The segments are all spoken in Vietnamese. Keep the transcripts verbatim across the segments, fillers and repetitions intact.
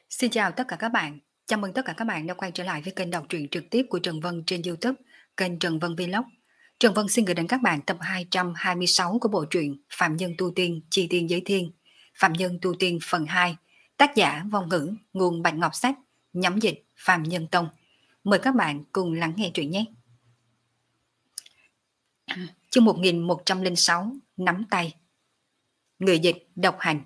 Xin chào tất cả các bạn. Chào mừng tất cả các bạn đã quay trở lại với kênh đọc truyện trực tiếp của Trần Vân trên YouTube, kênh Trần Vân Vlog. Trần Vân xin gửi đến các bạn tập hai trăm hai mươi sáu của bộ truyện Phạm Nhân Tu Tiên Chi Tiên Giới Thiên, Phạm Nhân Tu Tiên phần hai, tác giả Vong Ngữ, nguồn Bạch Ngọc Sách, nhóm dịch Phạm Nhân Tông. Mời các bạn cùng lắng nghe truyện nhé. Chương một nghìn một trăm lẻ sáu, nắm tay. Người dịch độc hành.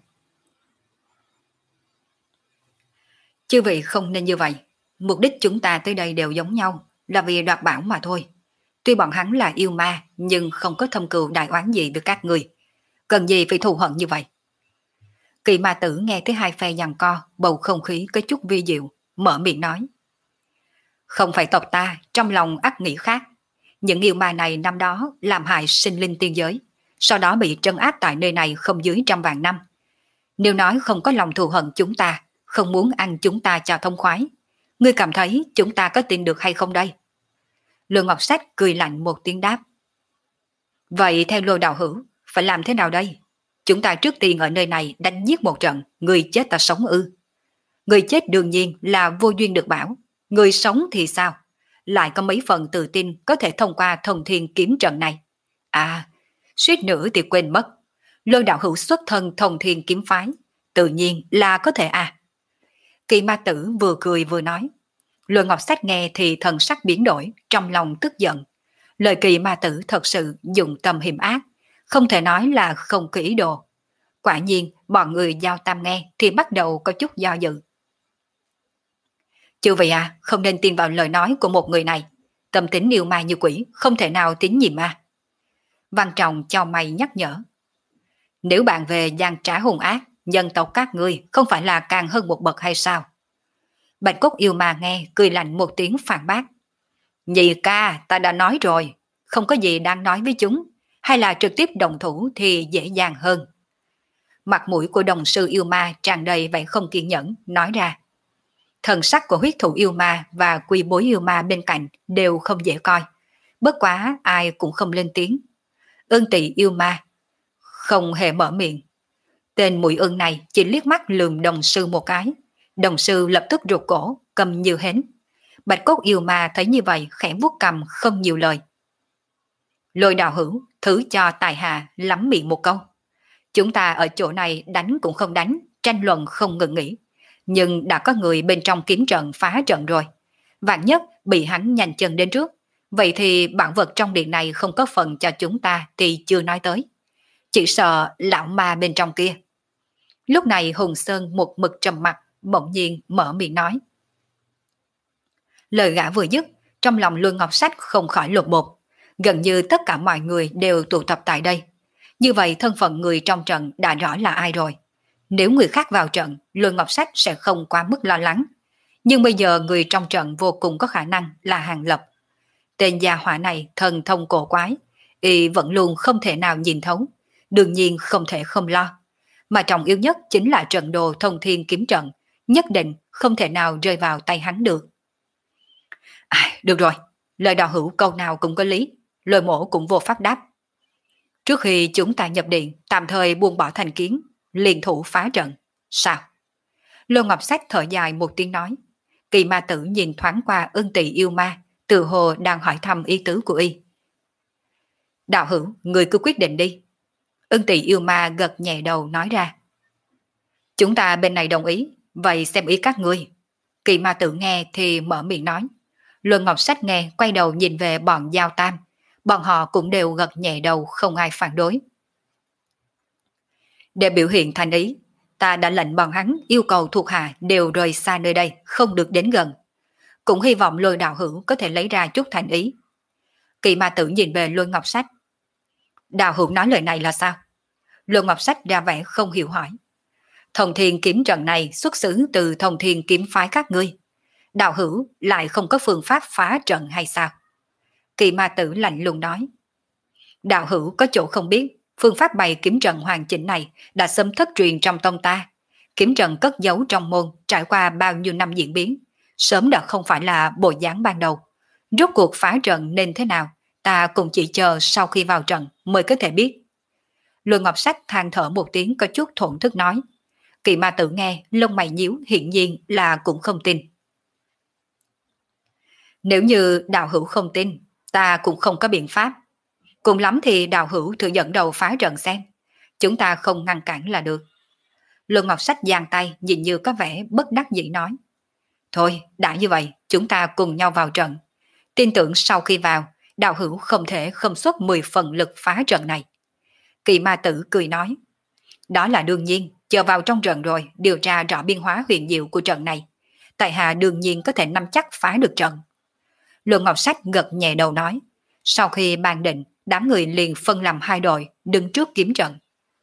Chư vị không nên như vậy. Mục đích chúng ta tới đây đều giống nhau, là vì đoạt bảo mà thôi. Tuy bọn hắn là yêu ma, nhưng không có thâm cừu đại oán gì với các người. Cần gì phải thù hận như vậy? Kỳ ma tử nghe thấy hai phe giằng co, bầu không khí có chút vi diệu, mở miệng nói. Không phải tộc ta, trong lòng ắt nghĩ khác. Những yêu ma này năm đó làm hại sinh linh tiên giới, sau đó bị trấn áp tại nơi này không dưới trăm vạn năm. Nếu nói không có lòng thù hận chúng ta, không muốn ăn chúng ta cho thông khoái, ngươi cảm thấy chúng ta có tin được hay không đây? Lương Ngọc Sách cười lạnh một tiếng đáp. Vậy theo Lôi đạo hữu, phải làm thế nào đây? Chúng ta trước tiên ở nơi này đánh giết một trận, người chết ta sống ư? Người chết đương nhiên là vô duyên được bảo, người sống thì sao? Lại có mấy phần tự tin có thể thông qua thông thiên kiếm trận này. À, suýt nữa thì quên mất. Lôi đạo hữu xuất thân thông thiên kiếm phái, tự nhiên là có thể à. Kỳ ma tử vừa cười vừa nói. Lôi Ngọc Sách nghe thì thần sắc biến đổi, trong lòng tức giận. Lời kỳ ma tử thật sự dùng tâm hiểm ác, không thể nói là không có ý đồ. Quả nhiên, bọn người giao tam nghe thì bắt đầu có chút do dự. Chư vị à, không nên tin vào lời nói của một người này. Tâm tính yêu ma như quỷ, không thể nào tín nhiệm ma. Văn Trọng cho mày nhắc nhở. Nếu bạn về gian trá hung ác, nhân tộc các ngươi không phải là càng hơn một bậc hay sao? Bạch Cốt yêu ma nghe, cười lạnh một tiếng phản bác. Nhị ca, ta đã nói rồi, không có gì đang nói với chúng, hay là trực tiếp đồng thủ thì dễ dàng hơn. Mặt mũi của đồng sư yêu ma tràn đầy vẻ không kiên nhẫn, nói ra. Thần sắc của huyết thủ yêu ma và quy bối yêu ma bên cạnh đều không dễ coi. Bất quá ai cũng không lên tiếng. Ưng Tỵ yêu ma không hề mở miệng. Tên mũi ưng này chỉ liếc mắt lườm đồng sư một cái. Đồng sư lập tức rụt cổ, cầm như hến. Bạch Cốt yêu ma thấy như vậy khẽ vuốt cầm không nhiều lời. Lôi đạo hữu, thử cho tài hạ lắm miệng một câu. Chúng ta ở chỗ này đánh cũng không đánh, tranh luận không ngừng nghỉ. Nhưng đã có người bên trong kiếm trận phá trận rồi. Vạn nhất bị hắn nhanh chân đến trước. Vậy thì bản vật trong điện này không có phần cho chúng ta thì chưa nói tới. Chỉ sợ lão ma bên trong kia. Lúc này Hùng Sơn một mực trầm mặt, bỗng nhiên mở miệng nói. Lời gã vừa dứt, trong lòng Lương Ngọc Sách không khỏi lột bột. Gần như tất cả mọi người đều tụ tập tại đây. Như vậy thân phận người trong trận đã rõ là ai rồi. Nếu người khác vào trận, Lương Ngọc Sách sẽ không quá mức lo lắng. Nhưng bây giờ người trong trận vô cùng có khả năng là Hàng Lập. Tên gia hỏa này thần thông cổ quái, y vẫn luôn không thể nào nhìn thấu. Đương nhiên không thể không lo. Mà trọng yếu nhất chính là trận đồ thông thiên kiếm trận, nhất định không thể nào rơi vào tay hắn được. À, được rồi, lời đạo hữu câu nào cũng có lý, Lôi mổ cũng vô pháp đáp. Trước khi chúng ta nhập điện, tạm thời buông bỏ thành kiến, liền thủ phá trận. Sao? Lôi Ngọc Sách thở dài một tiếng nói. Kỳ ma tử nhìn thoáng qua Ưng Tỵ yêu ma, tự hồ đang hỏi thăm ý tứ của y. Đạo hữu, người cứ quyết định đi. Ưng Tỵ yêu ma gật nhẹ đầu nói ra. Chúng ta bên này đồng ý, vậy xem ý các ngươi. Kỳ ma tử nghe thì mở miệng nói. Lôi Ngọc Sách nghe quay đầu nhìn về bọn giao tam. Bọn họ cũng đều gật nhẹ đầu, không ai phản đối. Để biểu hiện thành ý, ta đã lệnh bọn hắn yêu cầu thuộc hạ đều rời xa nơi đây, không được đến gần. Cũng hy vọng Lôi đạo hữu có thể lấy ra chút thành ý. Kỳ ma tử nhìn về Lôi Ngọc Sách. Đạo hữu nói lời này là sao? Lôi Ngọc Sách ra vẻ không hiểu hỏi. Thông thiên kiếm trận này xuất xứ từ thông thiên kiếm phái các ngươi. Đạo hữu lại không có phương pháp phá trận hay sao? Kỳ ma tử lạnh lùng nói. Đạo hữu có chỗ không biết, phương pháp bày kiếm trận hoàn chỉnh này đã sớm thất truyền trong tông ta. Kiếm trận cất giấu trong môn trải qua bao nhiêu năm diễn biến, sớm đã không phải là bộ dáng ban đầu. Rốt cuộc phá trận nên thế nào, ta cũng chỉ chờ sau khi vào trận mới có thể biết. Lôi Ngọc Sách than thở một tiếng có chút thổn thức nói. Kỳ ma tử nghe, lông mày nhíu, hiển nhiên là cũng không tin. Nếu như đạo hữu không tin, ta cũng không có biện pháp. Cùng lắm thì đạo hữu thử dẫn đầu phá trận xem. Chúng ta không ngăn cản là được. Luân Ngọc Sách giang tay, nhìn như có vẻ bất đắc dĩ nói. Thôi, đã như vậy, chúng ta cùng nhau vào trận. Tin tưởng sau khi vào, đạo hữu không thể không xuất mười phần lực phá trận này. Kỳ ma tử cười nói. Đó là đương nhiên, chờ vào trong trận rồi, điều tra rõ biên hóa huyền diệu của trận này. Tại hạ đương nhiên có thể nắm chắc phá được trận. Luân Ngọc Sách gật nhẹ đầu nói. Sau khi bàn định, đám người liền phân làm hai đội, đứng trước kiếm trận.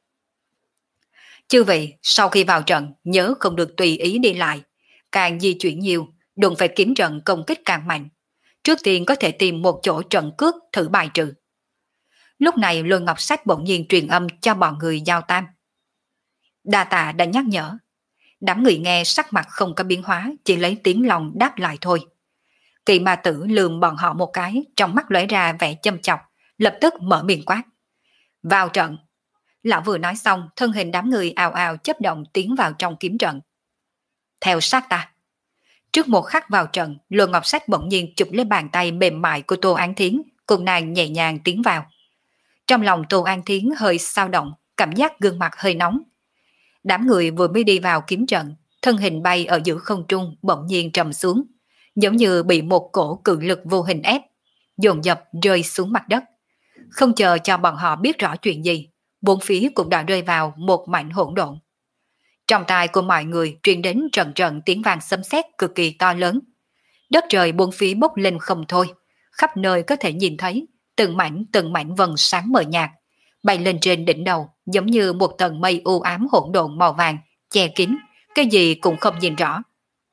Chư vị, sau khi vào trận, nhớ không được tùy ý đi lại. Càng di chuyển nhiều, đừng phải kiếm trận công kích càng mạnh. Trước tiên có thể tìm một chỗ trận cước thử bài trừ. Lúc này Luân Ngọc Sách bỗng nhiên truyền âm cho bọn người giao tam. Đa tạ đã nhắc nhở. Đám người nghe sắc mặt không có biến hóa, chỉ lấy tiếng lòng đáp lại thôi. Kỳ ma tử lườm bọn họ một cái, trong mắt lóe ra vẻ châm chọc, lập tức mở miệng quát. Vào trận. Lão vừa nói xong, thân hình đám người ào ào chấp động tiến vào trong kiếm trận. Theo sát ta. Trước một khắc vào trận, Luân Ngọc Sách bỗng nhiên chụp lấy bàn tay mềm mại của Tô An Thiến, cùng nàng nhẹ nhàng tiến vào. Trong lòng Tô An Thiến hơi xao động, cảm giác gương mặt hơi nóng. Đám người vừa mới đi vào kiếm trận, thân hình bay ở giữa không trung bỗng nhiên trầm xuống, giống như bị một cổ cự lực vô hình ép, dồn dập rơi xuống mặt đất. Không chờ cho bọn họ biết rõ chuyện gì, bốn phía cũng đã rơi vào một mảnh hỗn độn. Trong tai của mọi người truyền đến trận trận tiếng vang sấm sét cực kỳ to lớn. Đất trời bốn phía bốc lên không thôi, khắp nơi có thể nhìn thấy từng mảnh từng mảnh vầng sáng mờ nhạt, bay lên trên đỉnh đầu giống như một tầng mây u ám hỗn độn màu vàng, che kín, cái gì cũng không nhìn rõ.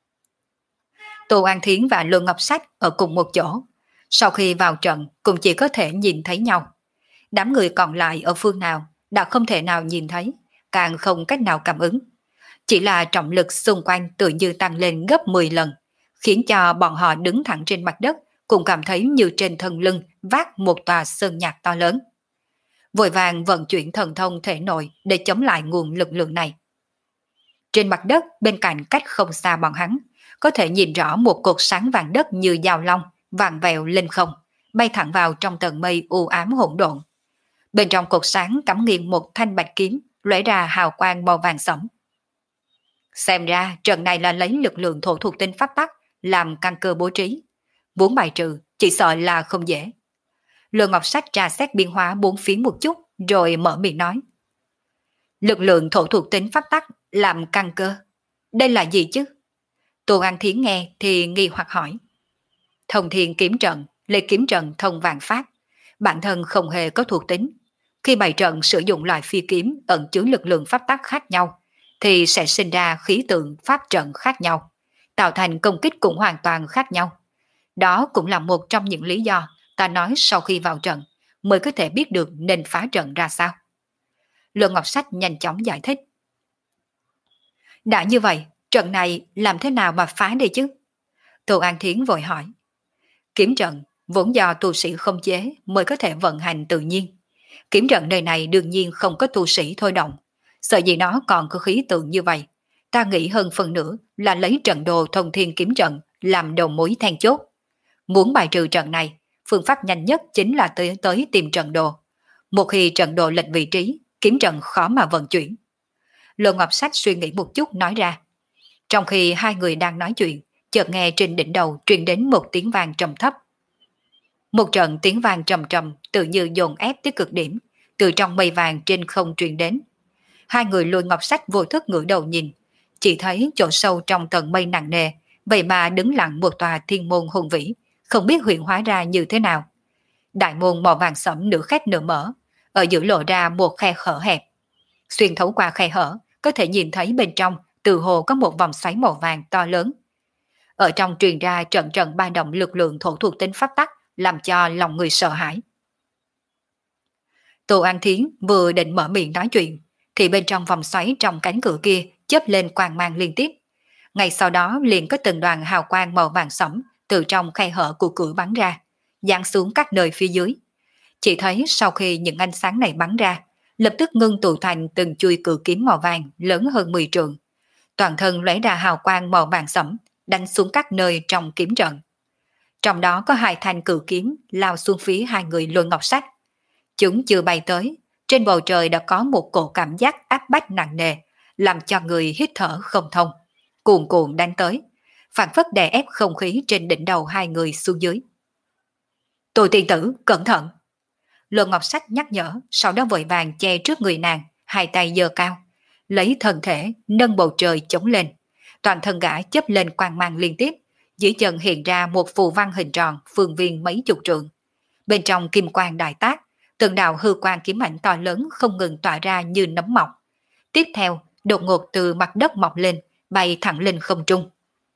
Tô An Thiến và Luân Ngọc Sách ở cùng một chỗ, sau khi vào trận cũng chỉ có thể nhìn thấy nhau. Đám người còn lại ở phương nào đã không thể nào nhìn thấy, càng không cách nào cảm ứng. Chỉ là trọng lực xung quanh tự như tăng lên gấp mười lần, khiến cho bọn họ đứng thẳng trên mặt đất cũng cảm thấy như trên thân lưng vác một tòa sơn nhạc to lớn. Vội vàng vận chuyển thần thông thể nội để chống lại nguồn lực lượng này. Trên mặt đất bên cạnh cách không xa bọn hắn, có thể nhìn rõ một cột sáng vàng đất như dao long, vàng vèo lên không, bay thẳng vào trong tầng mây u ám hỗn độn. Bên trong cột sáng cắm nghiêng một thanh bạch kiếm, lóe ra hào quang màu vàng sẫm. Xem ra trận này là lấy lực lượng thổ thuộc tinh pháp tắc làm căn cơ bố trí. Muốn bài trừ, chỉ sợ là không dễ. Luân Ngọc Sách tra xét biên hóa bốn phía một chút, rồi mở miệng nói. Lực lượng thổ thuộc tính pháp tắc làm căn cơ. Đây là gì chứ? Tô An Thiến nghe thì nghi hoặc hỏi. Thông thiên kiếm trận, lấy kiếm trận thông vạn pháp. Bản thân không hề có thuộc tính. Khi bày trận sử dụng loại phi kiếm ẩn chứa lực lượng pháp tắc khác nhau, thì sẽ sinh ra khí tượng pháp trận khác nhau, tạo thành công kích cũng hoàn toàn khác nhau. Đó cũng là một trong những lý do ta nói sau khi vào trận mới có thể biết được nên phá trận ra sao. Luân Ngọc Sách nhanh chóng giải thích. Đã như vậy, trận này làm thế nào mà phá đi chứ? Tô An Thiến vội hỏi. Kiếm trận vốn do tu sĩ không chế mới có thể vận hành tự nhiên. Kiếm trận nơi này đương nhiên không có tu sĩ thôi động. Sợ gì nó còn có khí tượng như vậy. Ta nghĩ hơn phần nữa là lấy trận đồ thông thiên kiếm trận làm đầu mối then chốt. Muốn bài trừ trận này, phương pháp nhanh nhất chính là tới, tới tìm trận đồ. Một khi trận đồ lệch vị trí, kiếm trận khó mà vận chuyển. Luân Ngọc Sách suy nghĩ một chút nói ra. Trong khi hai người đang nói chuyện, chợt nghe trên đỉnh đầu truyền đến một tiếng vang trầm thấp. Một trận tiếng vang trầm trầm tự như dồn ép tới cực điểm, từ trong mây vàng trên không truyền đến. Hai người Luân Ngọc Sách vô thức ngửa đầu nhìn, chỉ thấy chỗ sâu trong tầng mây nặng nề, vậy mà đứng lặng một tòa thiên môn hùng vĩ, không biết huyện hóa ra như thế nào. Đại môn màu vàng sẫm nửa khép nửa mở, ở giữa lộ ra một khe hở hẹp. Xuyên thấu qua khe hở, có thể nhìn thấy bên trong từ hồ có một vòng xoáy màu vàng to lớn. Ở trong truyền ra trận trận ba động lực lượng thổ thuộc tính pháp tắc, làm cho lòng người sợ hãi. Tô An Thiến vừa định mở miệng nói chuyện, thì bên trong vòng xoáy trong cánh cửa kia chớp lên quang mang liên tiếp. Ngay sau đó liền có từng đoàn hào quang màu vàng sẫm từ trong khe hở của cửa bắn ra, giáng xuống các nơi phía dưới. Chỉ thấy sau khi những ánh sáng này bắn ra, lập tức ngưng tụ thành từng chuôi cự kiếm màu vàng lớn hơn mười trượng. Toàn thân lóe ra hào quang màu vàng sẫm, đánh xuống các nơi trong kiếm trận. Trong đó có hai thanh cự kiếm lao xuống phía hai người Lôi Ngọc Sách. Chúng chưa bay tới, trên bầu trời đã có một cổ cảm giác áp bách nặng nề, làm cho người hít thở không thông. Cuồn cuộn đánh tới, phản phất đè ép không khí trên đỉnh đầu hai người xuống dưới. Tô tiên tử, cẩn thận! Lôi Ngọc Sách nhắc nhở, sau đó vội vàng che trước người nàng, hai tay giơ cao, lấy thân thể nâng bầu trời chống lên. Toàn thân gã chớp lên quang mang liên tiếp, dưới chân hiện ra một phù văn hình tròn phương viên mấy chục trượng. Bên trong kim quang đại tác, từng đạo hư quang kiếm ảnh to lớn không ngừng tỏa ra như nấm mọc. Tiếp theo, đột ngột từ mặt đất mọc lên, bay thẳng lên không trung.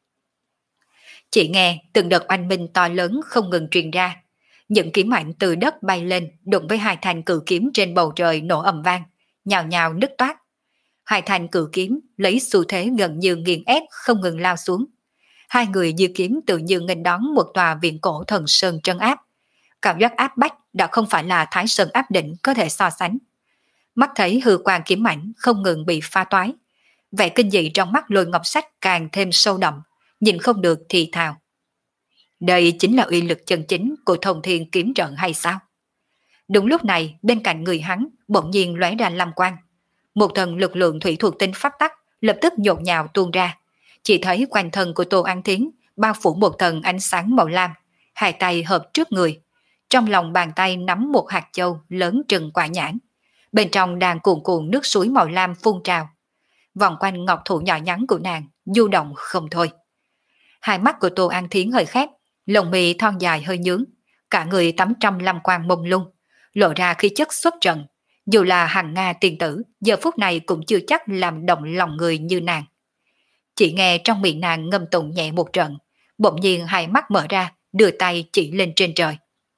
Chỉ nghe từng đợt oanh minh to lớn không ngừng truyền ra. Những kiếm ảnh từ đất bay lên đụng với hai thanh cự kiếm trên bầu trời nổ ầm vang, nhào nhào nứt toát. Hai thanh cự kiếm lấy xu thế gần như nghiền ép không ngừng lao xuống. Hai người giơ kiếm tự như nghênh đón một tòa viện cổ thần sơn trấn áp. Cảm giác áp bách đã không phải là Thái Sơn áp định có thể so sánh. Mắt thấy hư quang kiếm ảnh không ngừng bị pha toái. Vẻ kinh dị trong mắt Lôi Ngọc Sách càng thêm sâu đậm, nhìn không được thì thào. Đây chính là uy lực chân chính của Thông Thiên kiếm trận hay sao? Đúng lúc này, bên cạnh người hắn bỗng nhiên lóe ra lam quang. Một thần lực lượng thủy thuộc tinh pháp tắc lập tức nhộn nhào tuôn ra. Chỉ thấy quanh thân của Tô An Thiến bao phủ một tầng ánh sáng màu lam, hai tay hợp trước người. Trong lòng bàn tay nắm một hạt châu lớn chừng quả nhãn. Bên trong đang cuồn cuộn nước suối màu lam phun trào. Vòng quanh ngọc thụ nhỏ nhắn của nàng du động không thôi. Hai mắt của Tô An Thiến hơi khép, lồng mì thon dài hơi nhướng, cả người tắm trăm lam quang mông lung, lộ ra khí chất xuất trận. Dù là hàng Nga tiền tử, giờ phút này cũng chưa chắc làm động lòng người như nàng. Chỉ nghe trong miệng nàng ngâm tụng nhẹ một trận, bỗng nhiên hai mắt mở ra, đưa tay chỉ lên trên trời.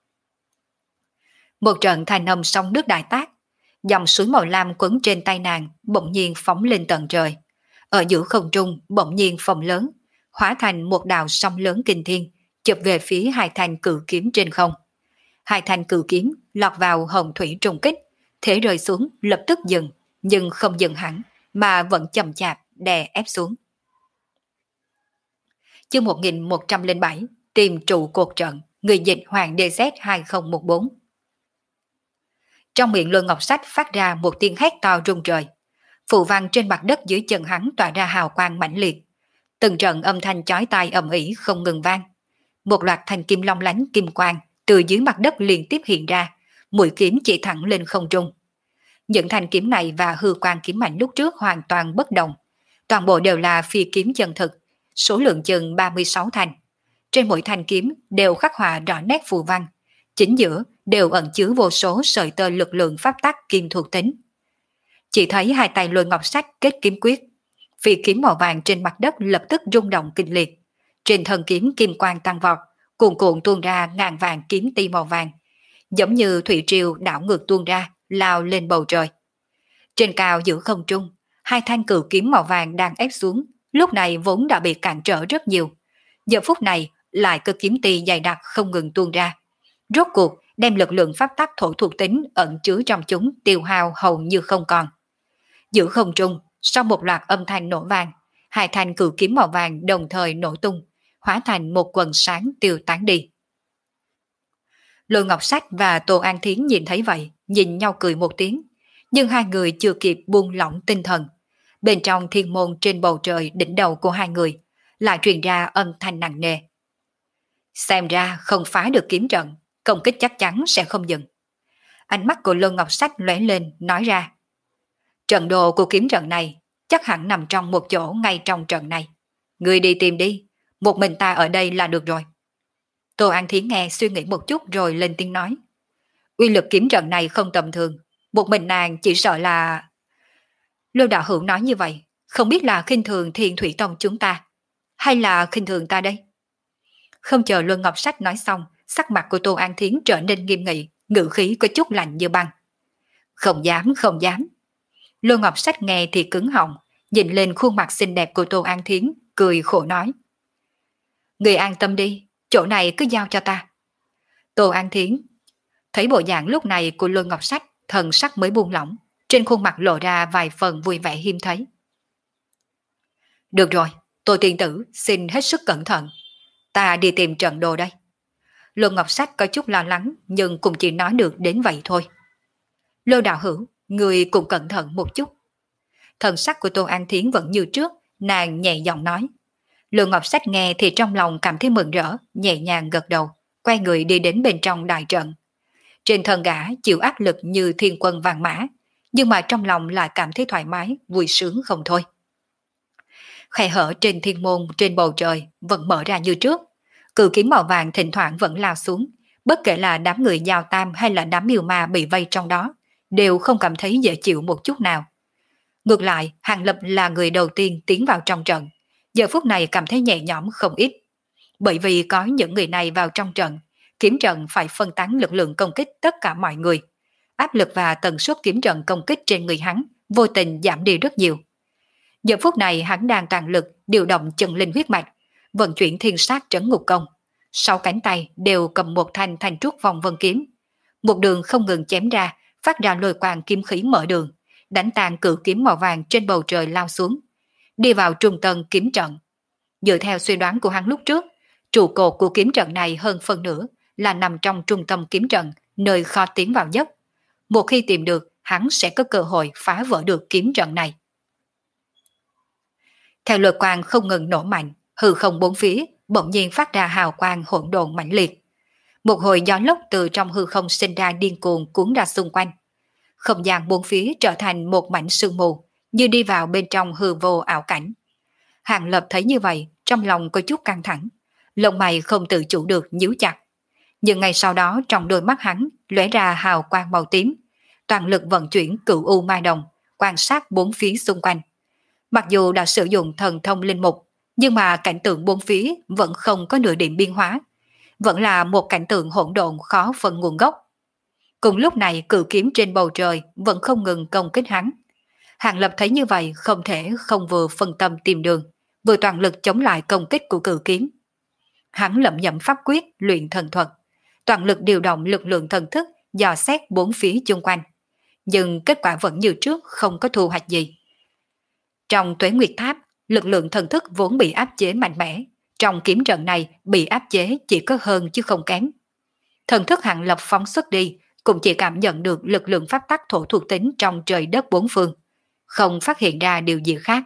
Một trận thanh âm sóng nước đại tác, dòng suối màu lam quấn trên tay nàng bỗng nhiên phóng lên tận trời. Ở giữa không trung bỗng nhiên phồng lớn, hóa thành một đạo sóng lớn kinh thiên, chụp về phía hai thanh cự kiếm trên không. Hai thanh cự kiếm lọt vào hồng thủy trùng kích, thế rơi xuống lập tức dừng, nhưng không dừng hẳn, mà vẫn chậm chạp đè ép xuống. Chương một nghìn một trăm lẻ bảy, tìm trụ cột trận, người dịch Hoàng đê zét hai không một bốn. Trong miệng Lôi Ngọc Sách phát ra một tiếng hét to rung trời. Phù văn trên mặt đất dưới chân hắn tỏa ra hào quang mãnh liệt. Từng trận âm thanh chói tai ầm ĩ không ngừng vang. Một loạt thanh kim long lánh kim quang từ dưới mặt đất liên tiếp hiện ra, mũi kiếm chỉ thẳng lên không trung. Những thanh kiếm này và hư quang kiếm mạnh lúc trước hoàn toàn bất đồng. Toàn bộ đều là phi kiếm chân thực, số lượng chừng ba mươi sáu thanh. Trên mỗi thanh kiếm đều khắc họa rõ nét phù văn, chính giữa đều ẩn chứa vô số sợi tơ lực lượng pháp tắc kim thuộc tính. Chỉ thấy hai tay Lôi Ngọc Sách kết kiếm quyết, phi kiếm màu vàng trên mặt đất lập tức rung động kịch liệt. Trên thân kiếm kim quang tăng vọt, cuồn cuộn tuôn ra ngàn vàng kiếm ti màu vàng, giống như thủy triều đảo ngược tuôn ra, lao lên bầu trời. Trên cao giữa không trung, hai thanh cự kiếm màu vàng đang ép xuống, lúc này vốn đã bị cản trở rất nhiều. Giờ phút này lại có kiếm ti dày đặc không ngừng tuôn ra. Rốt cuộc đem lực lượng pháp tắc thổ thuộc tính ẩn chứa trong chúng tiêu hao hầu như không còn. Giữa không trung, sau một loạt âm thanh nổ vang, hai thanh cự kiếm màu vàng đồng thời nổ tung, hóa thành một quần sáng tiêu tán đi. Lôi Ngọc Sách và Tô An Thiến nhìn thấy vậy, nhìn nhau cười một tiếng, nhưng hai người chưa kịp buông lỏng tinh thần. Bên trong thiên môn trên bầu trời đỉnh đầu của hai người, lại truyền ra âm thanh nặng nề. Xem ra không phá được kiếm trận, công kích chắc chắn sẽ không dừng. Ánh mắt của Lôi Ngọc Sách lóe lên, nói ra. Trận đồ của kiếm trận này chắc hẳn nằm trong một chỗ ngay trong trận này. Người đi tìm đi, một mình ta ở đây là được rồi. Tô An Thiến nghe suy nghĩ một chút rồi lên tiếng nói. Uy lực kiếm trận này không tầm thường, một mình nàng chỉ sợ là... Lôi đạo hữu nói như vậy, không biết là khinh thường Thiên Thủy Tông chúng ta, hay là khinh thường ta đây? Không chờ Luân Ngọc Sách nói xong, sắc mặt của Tô An Thiến trở nên nghiêm nghị, ngữ khí có chút lạnh như băng. Không dám, không dám. Luân Ngọc Sách nghe thì cứng họng, nhìn lên khuôn mặt xinh đẹp của Tô An Thiến, cười khổ nói. Người an tâm đi, chỗ này cứ giao cho ta. Tô An Thiến thấy bộ dạng lúc này của Luân Ngọc Sách, thần sắc mới buông lỏng, trên khuôn mặt lộ ra vài phần vui vẻ hiếm thấy. Được rồi, Tô tiên tử xin hết sức cẩn thận. Ta đi tìm trận đồ đây. Lô Ngọc Sách có chút lo lắng nhưng cũng chỉ nói được đến vậy thôi. Lô đạo hữu, người cũng cẩn thận một chút. Thần sắc của Tô An Thiến vẫn như trước, nàng nhẹ giọng nói. Lô Ngọc Sách nghe thì trong lòng cảm thấy mừng rỡ, nhẹ nhàng gật đầu, quay người đi đến bên trong đại trận. Trên thân gã chịu áp lực như thiên quân vàng mã, nhưng mà trong lòng lại cảm thấy thoải mái, vui sướng không thôi. Khe hở trên thiên môn trên bầu trời vẫn mở ra như trước. Cự kiếm màu vàng thỉnh thoảng vẫn lao xuống, bất kể là đám người giao tam hay là đám miêu ma bị vây trong đó, đều không cảm thấy dễ chịu một chút nào. Ngược lại, Hàng Lập là người đầu tiên tiến vào trong trận, giờ phút này cảm thấy nhẹ nhõm không ít. Bởi vì có những người này vào trong trận, kiếm trận phải phân tán lực lượng công kích tất cả mọi người. Áp lực và tần suất kiếm trận công kích trên người hắn vô tình giảm đi rất nhiều. Giờ phút này hắn đang toàn lực điều động chân linh huyết mạch, vận chuyển thiên sát trấn ngục công. Sáu cánh tay đều cầm một thanh thanh trúc vòng vân kiếm. Một đường không ngừng chém ra, phát ra lôi quang kiếm khí mở đường, đánh tan cự kiếm màu vàng trên bầu trời lao xuống, đi vào trung tâm kiếm trận. Dựa theo suy đoán của hắn lúc trước, trụ cột của kiếm trận này hơn phân nửa là nằm trong trung tâm kiếm trận, nơi kho tiến vào nhất. Một khi tìm được, hắn sẽ có cơ hội phá vỡ được kiếm trận này. Theo lôi quang không ngừng nổ mạnh, hư không bốn phía bỗng nhiên phát ra hào quang hỗn độn mãnh liệt. Một hồi gió lốc từ trong hư không sinh ra điên cuồng cuốn ra xung quanh. Không gian bốn phía trở thành một mảnh sương mù, như đi vào bên trong hư vô ảo cảnh. Hàng Lập thấy như vậy, trong lòng có chút căng thẳng, lông mày không tự chủ được nhíu chặt. Nhưng ngay sau đó trong đôi mắt hắn lóe ra hào quang màu tím, toàn lực vận chuyển cửu u ma đồng, quan sát bốn phía xung quanh. Mặc dù đã sử dụng thần thông linh mục, nhưng mà cảnh tượng bốn phía vẫn không có nửa điểm biến hóa, vẫn là một cảnh tượng hỗn độn khó phân nguồn gốc. Cùng lúc này cự kiếm trên bầu trời vẫn không ngừng công kích hắn. Hàng Lập thấy như vậy không thể không vừa phân tâm tìm đường, vừa toàn lực chống lại công kích của cự kiếm. Hắn lẩm nhẩm pháp quyết luyện thần thuật, toàn lực điều động lực lượng thần thức dò xét bốn phía chung quanh. Nhưng kết quả vẫn như trước, không có thu hoạch gì. Trong Tuế Nguyệt Tháp, lực lượng thần thức vốn bị áp chế mạnh mẽ, trong kiếm trận này bị áp chế chỉ có hơn chứ không kém. Thần thức Hàng Lập phóng xuất đi, cũng chỉ cảm nhận được lực lượng pháp tắc thổ thuộc tính trong trời đất bốn phương, không phát hiện ra điều gì khác.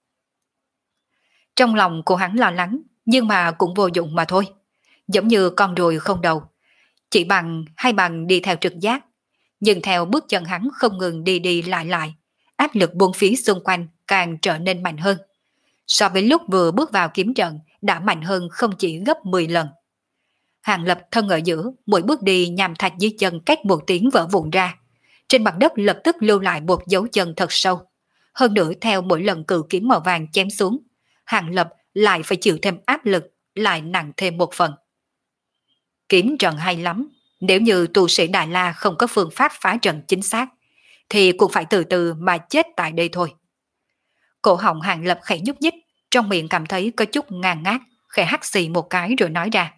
Trong lòng của hắn lo lắng, nhưng mà cũng vô dụng mà thôi, giống như con ruồi không đầu, chỉ bằng hay bằng đi theo trực giác. Nhưng theo bước chân hắn không ngừng đi đi lại lại, áp lực bốn phía xung quanh càng trở nên mạnh hơn. So với lúc vừa bước vào kiếm trận đã mạnh hơn không chỉ gấp mười lần. Hàng Lập thân ở giữa, mỗi bước đi nhằm thạch dưới chân cách một tiếng vỡ vụn ra. Trên mặt đất lập tức lưu lại một dấu chân thật sâu. Hơn nữa theo mỗi lần cự kiếm màu vàng chém xuống, Hàng Lập lại phải chịu thêm áp lực, lại nặng thêm một phần. Kiếm trận hay lắm, nếu như tu sĩ Đại La không có phương pháp phá trận chính xác, thì cũng phải từ từ mà chết tại đây thôi. Cổ họng Hàng Lập khẽ nhúc nhích, trong miệng cảm thấy có chút ngàn ngát, khẽ hắt xì một cái rồi nói ra.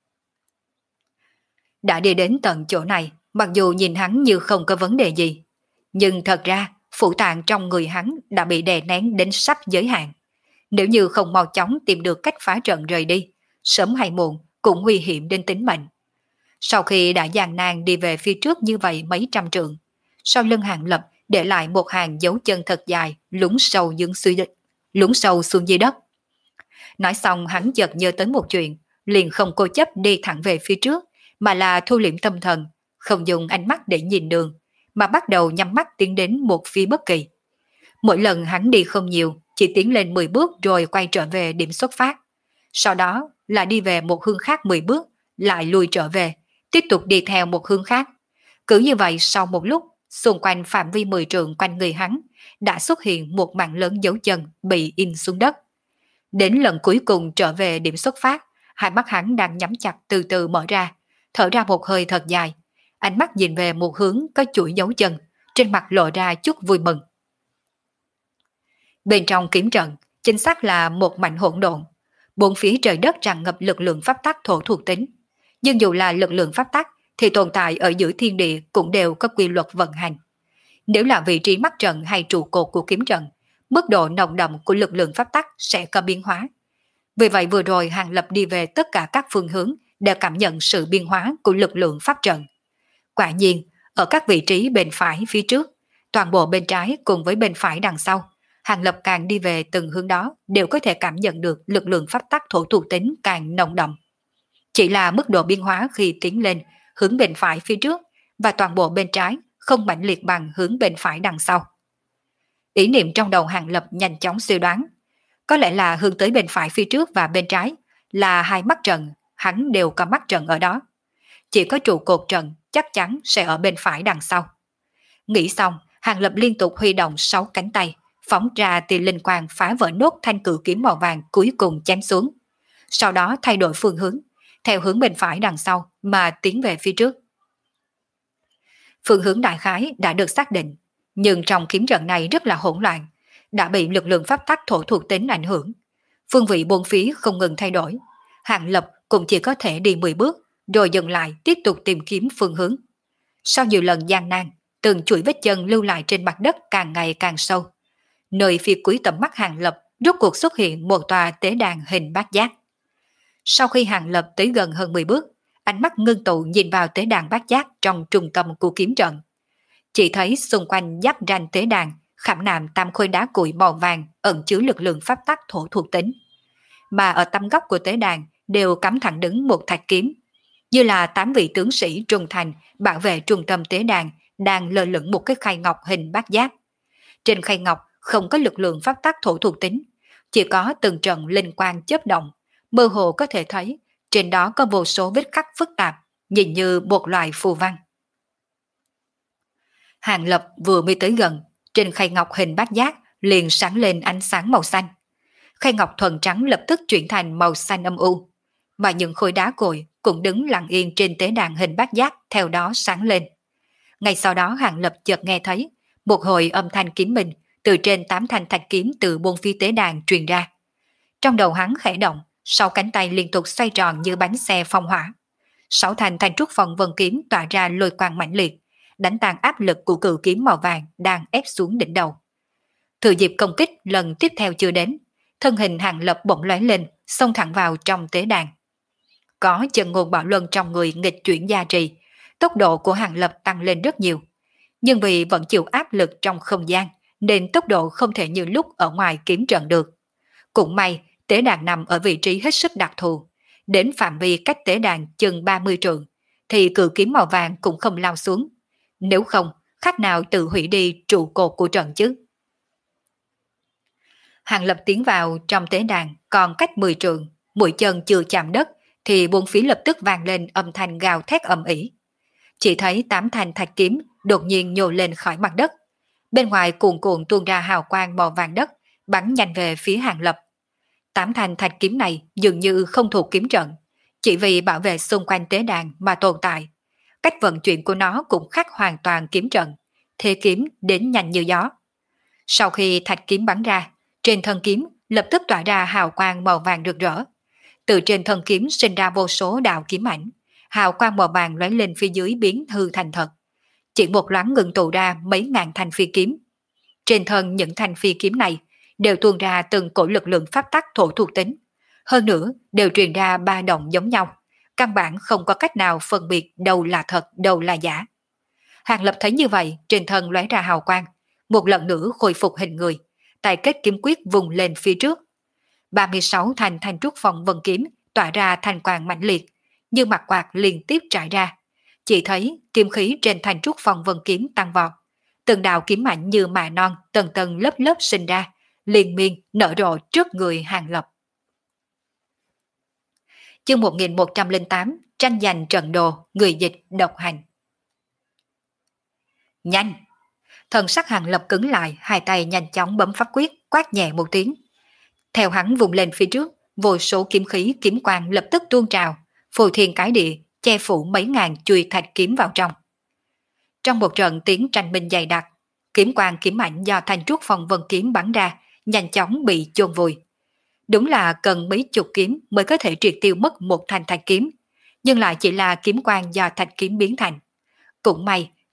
Đã đi đến tận chỗ này, mặc dù nhìn hắn như không có vấn đề gì, nhưng thật ra phủ tạng trong người hắn đã bị đè nén đến sắp giới hạn. Nếu như không mau chóng tìm được cách phá trận rời đi, sớm hay muộn cũng nguy hiểm đến tính mệnh. Sau khi đã gian nan đi về phía trước như vậy mấy trăm trượng, sau lưng Hàng Lập để lại một hàng dấu chân thật dài lún sâu dưới suy lún sâu xuống dưới đất. Nói xong hắn chợt nhớ tới một chuyện, liền không cố chấp đi thẳng về phía trước, mà là thu liễm tâm thần, không dùng ánh mắt để nhìn đường, mà bắt đầu nhắm mắt tiến đến một phía bất kỳ. Mỗi lần hắn đi không nhiều, chỉ tiến lên mười bước rồi quay trở về điểm xuất phát. Sau đó là đi về một hướng khác mười bước, lại lùi trở về, tiếp tục đi theo một hướng khác. Cứ như vậy sau một lúc, xung quanh phạm vi mười trượng quanh người hắn đã xuất hiện một mảng lớn dấu chân bị in xuống đất. Đến lần cuối cùng trở về điểm xuất phát, hai mắt hắn đang nhắm chặt từ từ mở ra, thở ra một hơi thật dài, ánh mắt nhìn về một hướng có chuỗi dấu chân, trên mặt lộ ra chút vui mừng. Bên trong kiếm trận, chính xác là một mảnh hỗn độn, bốn phía trời đất tràn ngập lực lượng pháp tắc thổ thuộc tính. Nhưng dù là lực lượng pháp tắc thì tồn tại ở giữa thiên địa cũng đều có quy luật vận hành. Nếu là vị trí mắt trận hay trụ cột của kiếm trận, mức độ nồng đậm của lực lượng pháp tắc sẽ có biến hóa. Vì vậy vừa rồi Hàng Lập đi về tất cả các phương hướng để cảm nhận sự biến hóa của lực lượng pháp trận. Quả nhiên, ở các vị trí bên phải phía trước, toàn bộ bên trái cùng với bên phải đằng sau, Hàng Lập càng đi về từng hướng đó đều có thể cảm nhận được lực lượng pháp tắc thổ thuộc tính càng nồng đậm. Chỉ là mức độ biến hóa khi tiến lên hướng bên phải phía trước và toàn bộ bên trái không mãnh liệt bằng hướng bên phải đằng sau. Ý niệm trong đầu Hàng Lập nhanh chóng suy đoán, có lẽ là hướng tới bên phải phía trước và bên trái là hai mắt trận, hắn đều có mắt trận ở đó. Chỉ có trụ cột trận chắc chắn sẽ ở bên phải đằng sau. Nghĩ xong, Hàng Lập liên tục huy động sáu cánh tay, phóng ra tia linh quang phá vỡ nốt thanh cử kiếm màu vàng cuối cùng chém xuống. Sau đó thay đổi phương hướng, theo hướng bên phải đằng sau mà tiến về phía trước. Phương hướng đại khái đã được xác định, nhưng trong kiếm trận này rất là hỗn loạn, đã bị lực lượng pháp tắc thổ thuộc tính ảnh hưởng. Phương vị bốn phía không ngừng thay đổi. Hàng Lập cũng chỉ có thể đi mười bước, rồi dừng lại tiếp tục tìm kiếm phương hướng. Sau nhiều lần gian nan, từng chuỗi vết chân lưu lại trên mặt đất càng ngày càng sâu. Nơi phía cuối tầm mắt Hàng Lập rốt cuộc xuất hiện một tòa tế đàn hình bát giác. Sau khi Hàng Lập tới gần hơn mười bước, ánh mắt ngưng tụ nhìn vào tế đàn bát giác trong trung tâm của kiếm trận. Chỉ thấy xung quanh giáp ranh tế đàn khảm nạm tam khối đá cuội màu vàng ẩn chứa lực lượng pháp tắc thổ thuộc tính. Mà ở tâm góc của tế đàn đều cắm thẳng đứng một thạch kiếm, như là tám vị tướng sĩ trung thành bảo vệ trung tâm tế đàn đang lơ lửng một cái khay ngọc hình bát giác. Trên khay ngọc không có lực lượng pháp tắc thổ thuộc tính, chỉ có từng trận linh quang chớp động, mơ hồ có thể thấy trên đó có vô số vết khắc phức tạp, nhìn như một loại phù văn. Hàng Lập vừa mới tới gần, trên khay ngọc hình bát giác liền sáng lên ánh sáng màu xanh. Khay ngọc thuần trắng lập tức chuyển thành màu xanh âm u, mà những khối đá cuội cũng đứng lặng yên trên tế đàn hình bát giác theo đó sáng lên. Ngay sau đó Hàng Lập chợt nghe thấy một hồi âm thanh kiếm minh từ trên tám thanh thạch kiếm từ bốn phía tế đàn truyền ra. Trong đầu hắn khẽ động, sáu cánh tay liên tục xoay tròn như bánh xe phong hỏa. Sáu thanh thanh trúc phong vân kiếm tỏa ra lôi quang mãnh liệt, đánh tan áp lực của cự kiếm màu vàng đang ép xuống đỉnh đầu. Thừa dịp công kích lần tiếp theo chưa đến, thân hình Hàng Lập bỗng lóe lên, xông thẳng vào trong tế đàn. Có chân ngôn bảo luân trong người nghịch chuyển gia trì, tốc độ của Hàng Lập tăng lên rất nhiều. Nhưng vì vẫn chịu áp lực trong không gian, nên tốc độ không thể như lúc ở ngoài kiếm trận được. Cũng may, tế đàn nằm ở vị trí hết sức đặc thù. Đến phạm vi cách tế đàn chừng ba mươi trượng, thì cự kiếm màu vàng cũng không lao xuống. Nếu không, khác nào tự hủy đi trụ cột của trận chứ. Hàng Lập tiến vào trong tế đàn còn cách mười trượng, mũi chân chưa chạm đất, thì bốn phía lập tức vang lên âm thanh gào thét ầm ĩ. Chỉ thấy tám thanh thạch kiếm đột nhiên nhô lên khỏi mặt đất. Bên ngoài cuồn cuộn tuôn ra hào quang màu vàng đất, bắn nhanh về phía Hàng Lập. Tám thanh thạch kiếm này dường như không thuộc kiếm trận, chỉ vì bảo vệ xung quanh tế đàn mà tồn tại. Cách vận chuyển của nó cũng khác hoàn toàn kiếm trận, thế kiếm đến nhanh như gió. Sau khi thạch kiếm bắn ra, trên thân kiếm lập tức tỏa ra hào quang màu vàng rực rỡ. Từ trên thân kiếm sinh ra vô số đạo kiếm ảnh, hào quang màu vàng lóe lên phía dưới biến hư thành thật. Chỉ một loáng ngừng tụ ra mấy ngàn thanh phi kiếm. Trên thân những thanh phi kiếm này đều tuôn ra từng cổ lực lượng pháp tắc thổ thuộc tính. Hơn nữa đều truyền ra ba động giống nhau, căn bản không có cách nào phân biệt đâu là thật, đâu là giả. Hàng Lập thấy như vậy, trên thân lóe ra hào quang, một lần nữa khôi phục hình người, tay kết kiếm quyết vùng lên phía trước. ba mươi sáu thanh thanh trúc phong vân kiếm tỏa ra thanh quang mãnh liệt, như mặt quạt liên tiếp trải ra. Chỉ thấy kiếm khí trên thanh trúc phong vân kiếm tăng vọt, từng đạo kiếm mạnh như mạ non tầng tầng lớp lớp sinh ra, liên miên nở rộ trước người Hàng Lập. Chương một nghìn một trăm lẻ tám, tranh giành trận đồ, người dịch độc hành. Nhanh! Thần sắc Hàng Lập cứng lại, hai tay nhanh chóng bấm pháp quyết, quát nhẹ một tiếng. Theo hắn vùng lên phía trước, vô số kiếm khí kiếm quang lập tức tuôn trào, phù thiên cái địa, che phủ mấy ngàn chùy thạch kiếm vào trong. Trong một trận tiếng tranh minh dày đặc, kiếm quang kiếm ảnh do thanh trúc phong vân kiếm bắn ra, nhanh chóng bị chôn vùi. Đúng là cần mấy chục kiếm mới có thể triệt tiêu mất một thanh thạch kiếm, nhưng lại chỉ là kiếm quang do thạch kiếm biến thành. Cũng may,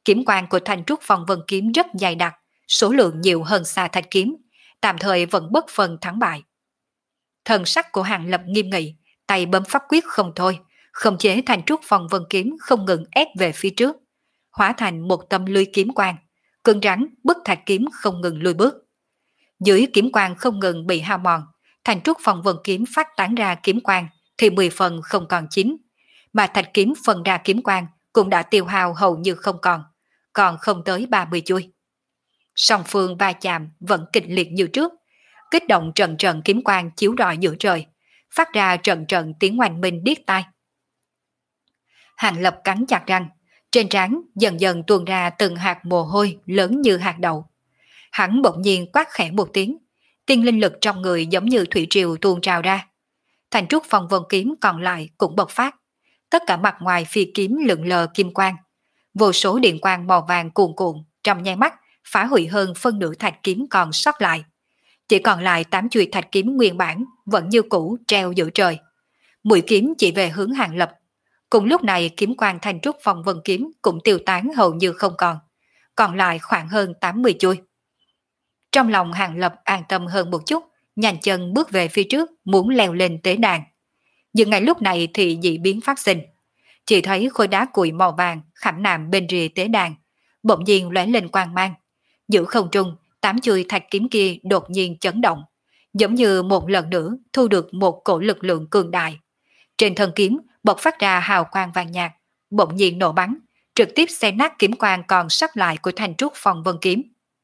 Kiếm quang của Thanh Trúc Phong Vân kiếm rất dày đặc, số lượng nhiều hơn xa thạch kiếm, tạm thời vẫn bất phần thắng bại. Thần sắc của Hàng Lập nghiêm nghị, tay bấm pháp quyết không thôi, khống chế Thanh Trúc Phong Vân kiếm không ngừng ép về phía trước, hóa thành một tâm lưới kiếm quang, cứng rắn bức thạch kiếm không ngừng lùi bước. Dưới kiếm quang không ngừng bị hao mòn, Thanh Trúc Phong Vân kiếm phát tán ra kiếm quang thì mười phần không còn chín, mà thạch kiếm phân ra kiếm quang cũng đã tiêu hao hầu như không còn, còn không tới ba mươi chuôi. Song phương va chạm vẫn kịch liệt như trước, kích động trận trận kiếm quang chiếu rọi giữa trời, phát ra trận trận tiếng oanh minh điếc tai. Hàng Lập cắn chặt răng, trên trán dần dần tuôn ra từng hạt mồ hôi lớn như hạt đậu. Hắn bỗng nhiên quát khẽ một tiếng, tiên linh lực trong người giống như thủy triều tuôn trào ra. Thanh Trúc Phong Vân kiếm còn lại cũng bộc phát, tất cả mặt ngoài phi kiếm lượn lờ kim quang, vô số điện quang màu vàng cuồn cuộn trong nháy mắt phá hủy hơn phân nửa thạch kiếm còn sót lại. Chỉ còn lại tám chuôi thạch kiếm nguyên bản vẫn như cũ treo giữa trời. Mũi kiếm chỉ về hướng Hàng Lập. Cùng lúc này kiếm quang Thanh Trúc Phong Vân kiếm cũng tiêu tán hầu như không còn, còn lại khoảng hơn tám mươi chuôi. Trong lòng Hàng Lập an tâm hơn một chút, nhanh chân bước về phía trước muốn leo lên tế đàn. Nhưng ngay lúc này thì dị biến phát sinh. Chỉ thấy khối đá cuội màu vàng khảm nạm bên rìa tế đàn, bỗng nhiên lóe lên quang mang. Giữa không trung, tám chuôi thạch kiếm kia đột nhiên chấn động, giống như một lần nữa thu được một cổ lực lượng cường đại. Trên thân kiếm bộc phát ra hào quang vàng nhạt, bỗng nhiên nổ bắn, trực tiếp xé nát kiếm quang còn sót lại của Thanh Trúc Phong Vân kiếm.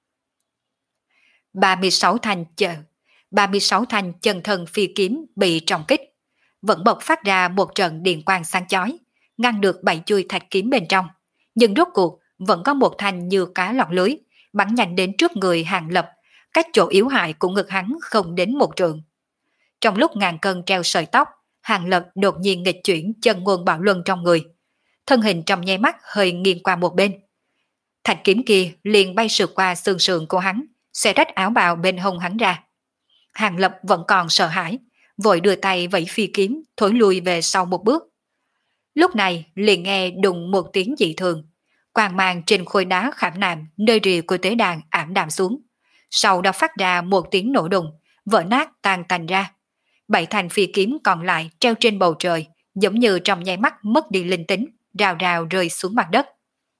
ba mươi sáu thanh chờ, ba mươi sáu thanh chân thân phi kiếm bị trọng kích, vẫn bộc phát ra một trận điện quang sáng chói, ngăn được bảy chuôi thạch kiếm bên trong, nhưng rốt cuộc vẫn có một thanh như cá lọt lưới, bắn nhanh đến trước người Hàng Lập, cách chỗ yếu hại của ngực hắn không đến một trượng. Trong lúc ngàn cân treo sợi tóc, Hàng Lập đột nhiên nghịch chuyển chân ngôn bảo luân trong người, thân hình trong nháy mắt hơi nghiêng qua một bên. Thạch kiếm kia liền bay sượt qua xương sườn của hắn, xé rách áo bào bên hông hắn ra. Hàng Lập vẫn còn sợ hãi, vội đưa tay vẫy phi kiếm, thối lui về sau một bước. Lúc này liền nghe đùng một tiếng dị thường, quang mang trên khối đá khảm nạm nơi rìa của tế đàn ảm đạm xuống, sau đó phát ra một tiếng nổ đùng, vỡ nát tan tành ra. Bảy thanh phi kiếm còn lại treo trên bầu trời, giống như trong nháy mắt mất đi linh tính, rào rào rơi xuống mặt đất.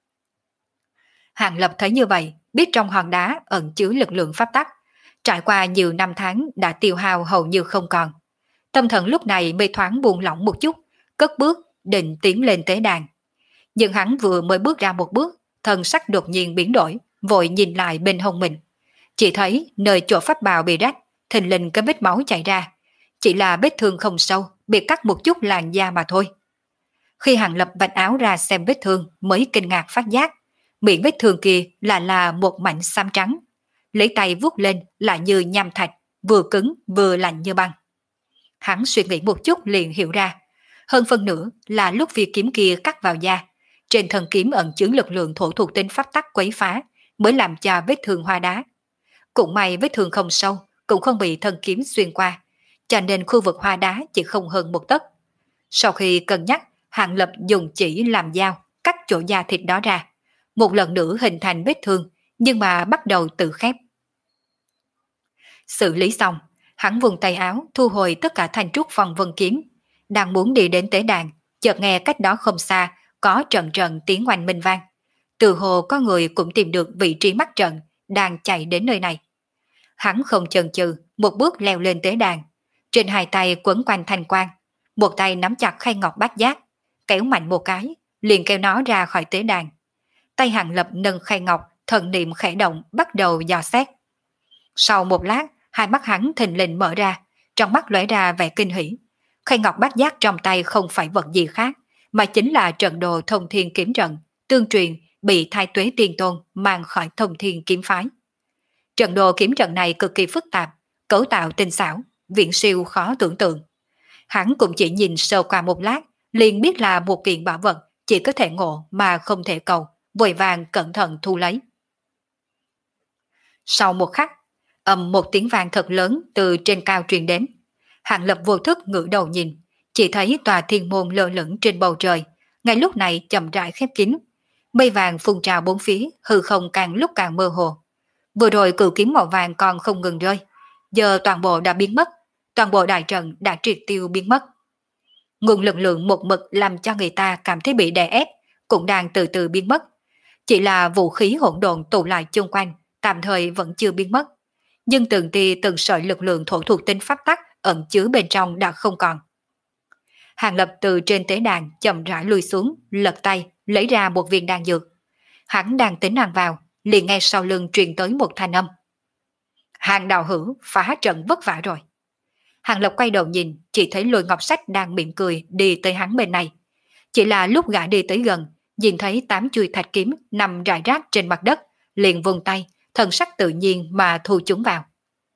Hàng Lập thấy như vậy, biết trong hòn đá ẩn chứa lực lượng pháp tắc, trải qua nhiều năm tháng đã tiêu hao hầu như không còn. Tâm thần lúc này mới thoáng buông lỏng một chút, cất bước định tiến lên tế đàn. Nhưng hắn vừa mới bước ra một bước, thần sắc đột nhiên biến đổi, vội nhìn lại bên hông mình. Chỉ thấy nơi chỗ pháp bào bị rách, thình lình cái vết máu chảy ra, chỉ là vết thương không sâu, bị cắt một chút làn da mà thôi. Khi Hàng Lập vạch áo ra xem vết thương mới kinh ngạc phát giác, miệng vết thương kia là là một mảnh xám trắng, lấy tay vuốt lên là như nham thạch, vừa cứng vừa lạnh như băng. Hắn suy nghĩ một chút liền hiểu ra, hơn phân nửa là lúc phi kiếm kia cắt vào da, trên thân kiếm ẩn chứa lực lượng thổ thuộc tính pháp tắc quấy phá, mới làm cho vết thương hoa đá. Cũng may vết thương không sâu, cũng không bị thân kiếm xuyên qua, cho nên khu vực hoa đá chỉ không hơn một tấc. Sau khi cân nhắc, Hàng Lập dùng chỉ làm dao cắt chỗ da thịt đó ra, một lần nữa hình thành vết thương, nhưng mà bắt đầu tự khép. Xử lý xong, hắn vùng tay áo thu hồi tất cả Thanh Trúc Phong Vân kiếm, đang muốn đi đến tế đàn, chợt nghe cách đó không xa có trận trận tiếng oanh minh vang. Từ hồ có người cũng tìm được vị trí mắc trận, đang chạy đến nơi này. Hắn không chần chừ, một bước leo lên tế đàn, trên hai tay quấn quanh thanh quang, một tay nắm chặt khay ngọc bát giác, kéo mạnh một cái, liền kéo nó ra khỏi tế đàn. Tay Hàng Lập nâng khay ngọc, thần niệm khẽ động, bắt đầu dò xét. Sau một lát, hai mắt hắn thình lình mở ra, trong mắt lóe ra vẻ kinh hỉ. Khay ngọc bát giác trong tay không phải vật gì khác, mà chính là trận đồ Thông Thiên kiếm trận, tương truyền bị Thái Tuế Tiên Tôn mang khỏi Thông Thiên kiếm phái. Trận đồ kiếm trận này cực kỳ phức tạp, cấu tạo tinh xảo, viễn siêu khó tưởng tượng. Hắn cũng chỉ nhìn sơ qua một lát, liền biết là một kiện bảo vật, chỉ có thể ngộ mà không thể cầu, vội vàng cẩn thận thu lấy. Sau một khắc, ầm một tiếng vang thật lớn từ trên cao truyền đến. Hàng Lập vô thức ngửa đầu nhìn, chỉ thấy tòa thiên môn lơ lửng trên bầu trời, ngay lúc này chậm rãi khép kín. Mây vàng phun trào bốn phía, hư không càng lúc càng mơ hồ. Vừa rồi cự kiếm màu vàng còn không ngừng rơi, giờ toàn bộ đã biến mất, toàn bộ đại trận đã triệt tiêu biến mất. Nguồn lực lượng một mực làm cho người ta cảm thấy bị đè ép, cũng đang từ từ biến mất. Chỉ là vũ khí hỗn độn tụ lại chung quanh, tạm thời vẫn chưa biến mất. Nhưng từng tia từng sợi lực lượng thổ thuộc tính pháp tắc ẩn chứa bên trong đã không còn. Hàng Lập từ trên tế đàn chậm rãi lùi xuống, lật tay, lấy ra một viên đan dược. Hắn đang tính ăn vào, liền nghe sau lưng truyền tới một thanh âm. Hàng đạo hữu phá trận vất vả rồi. Hàng Lập quay đầu nhìn, chỉ thấy Lôi Ngọc Sách đang mỉm cười đi tới hắn bên này. Chỉ là lúc gã đi tới gần, nhìn thấy tám chuôi thạch kiếm nằm rải rác trên mặt đất, liền vung tay, thần sắc tự nhiên mà thu chúng vào.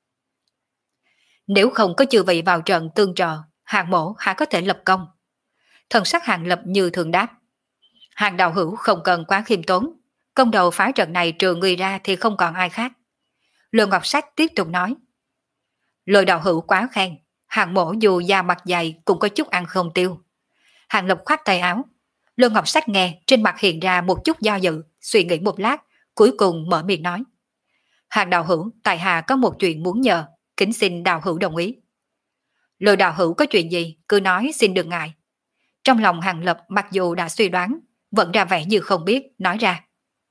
Nếu không có chư vị vào trận tương trợ, Hàng mổ há có thể lập công. Thần sắc Hàng Lập như thường đáp. Hàng đạo hữu không cần quá khiêm tốn, công đầu phá trận này trừ người ra thì không còn ai khác. Lôi Ngọc Sách tiếp tục nói. Lôi đạo hữu quá khen, Hàng mổ dù da mặt dày cũng có chút ăn không tiêu. Hàng Lập khoát tay áo. Lôi Ngọc Sách nghe trên mặt hiện ra một chút do dự, suy nghĩ một lát, cuối cùng mở miệng nói. Hàng đạo hữu, tại hạ có một chuyện muốn nhờ, kính xin đạo hữu đồng ý. Lôi đạo hữu có chuyện gì, cứ nói xin đừng ngại. Trong lòng Hàng Lập mặc dù đã suy đoán, vẫn ra vẻ như không biết, nói ra.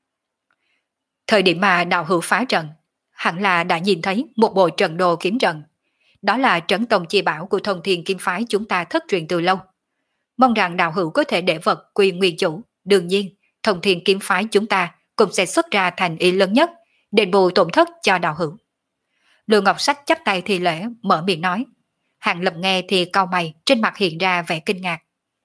Thời điểm mà đạo hữu phá trận, hẳn là đã nhìn thấy một bộ trận đồ kiếm trận. Đó là trấn tông chi bảo của Thông Thiên Kiếm Phái chúng ta thất truyền từ lâu. Mong rằng đạo hữu có thể để vật quy nguyên chủ. Đương nhiên, Thông Thiên Kiếm Phái chúng ta cũng sẽ xuất ra thành ý lớn nhất, đền bù tổn thất cho đạo hữu. Lôi Ngọc Sách chắp tay thi lễ, mở miệng nói. Hàng Lập nghe thì cau mày, trên mặt hiện ra vẻ kinh ngạc.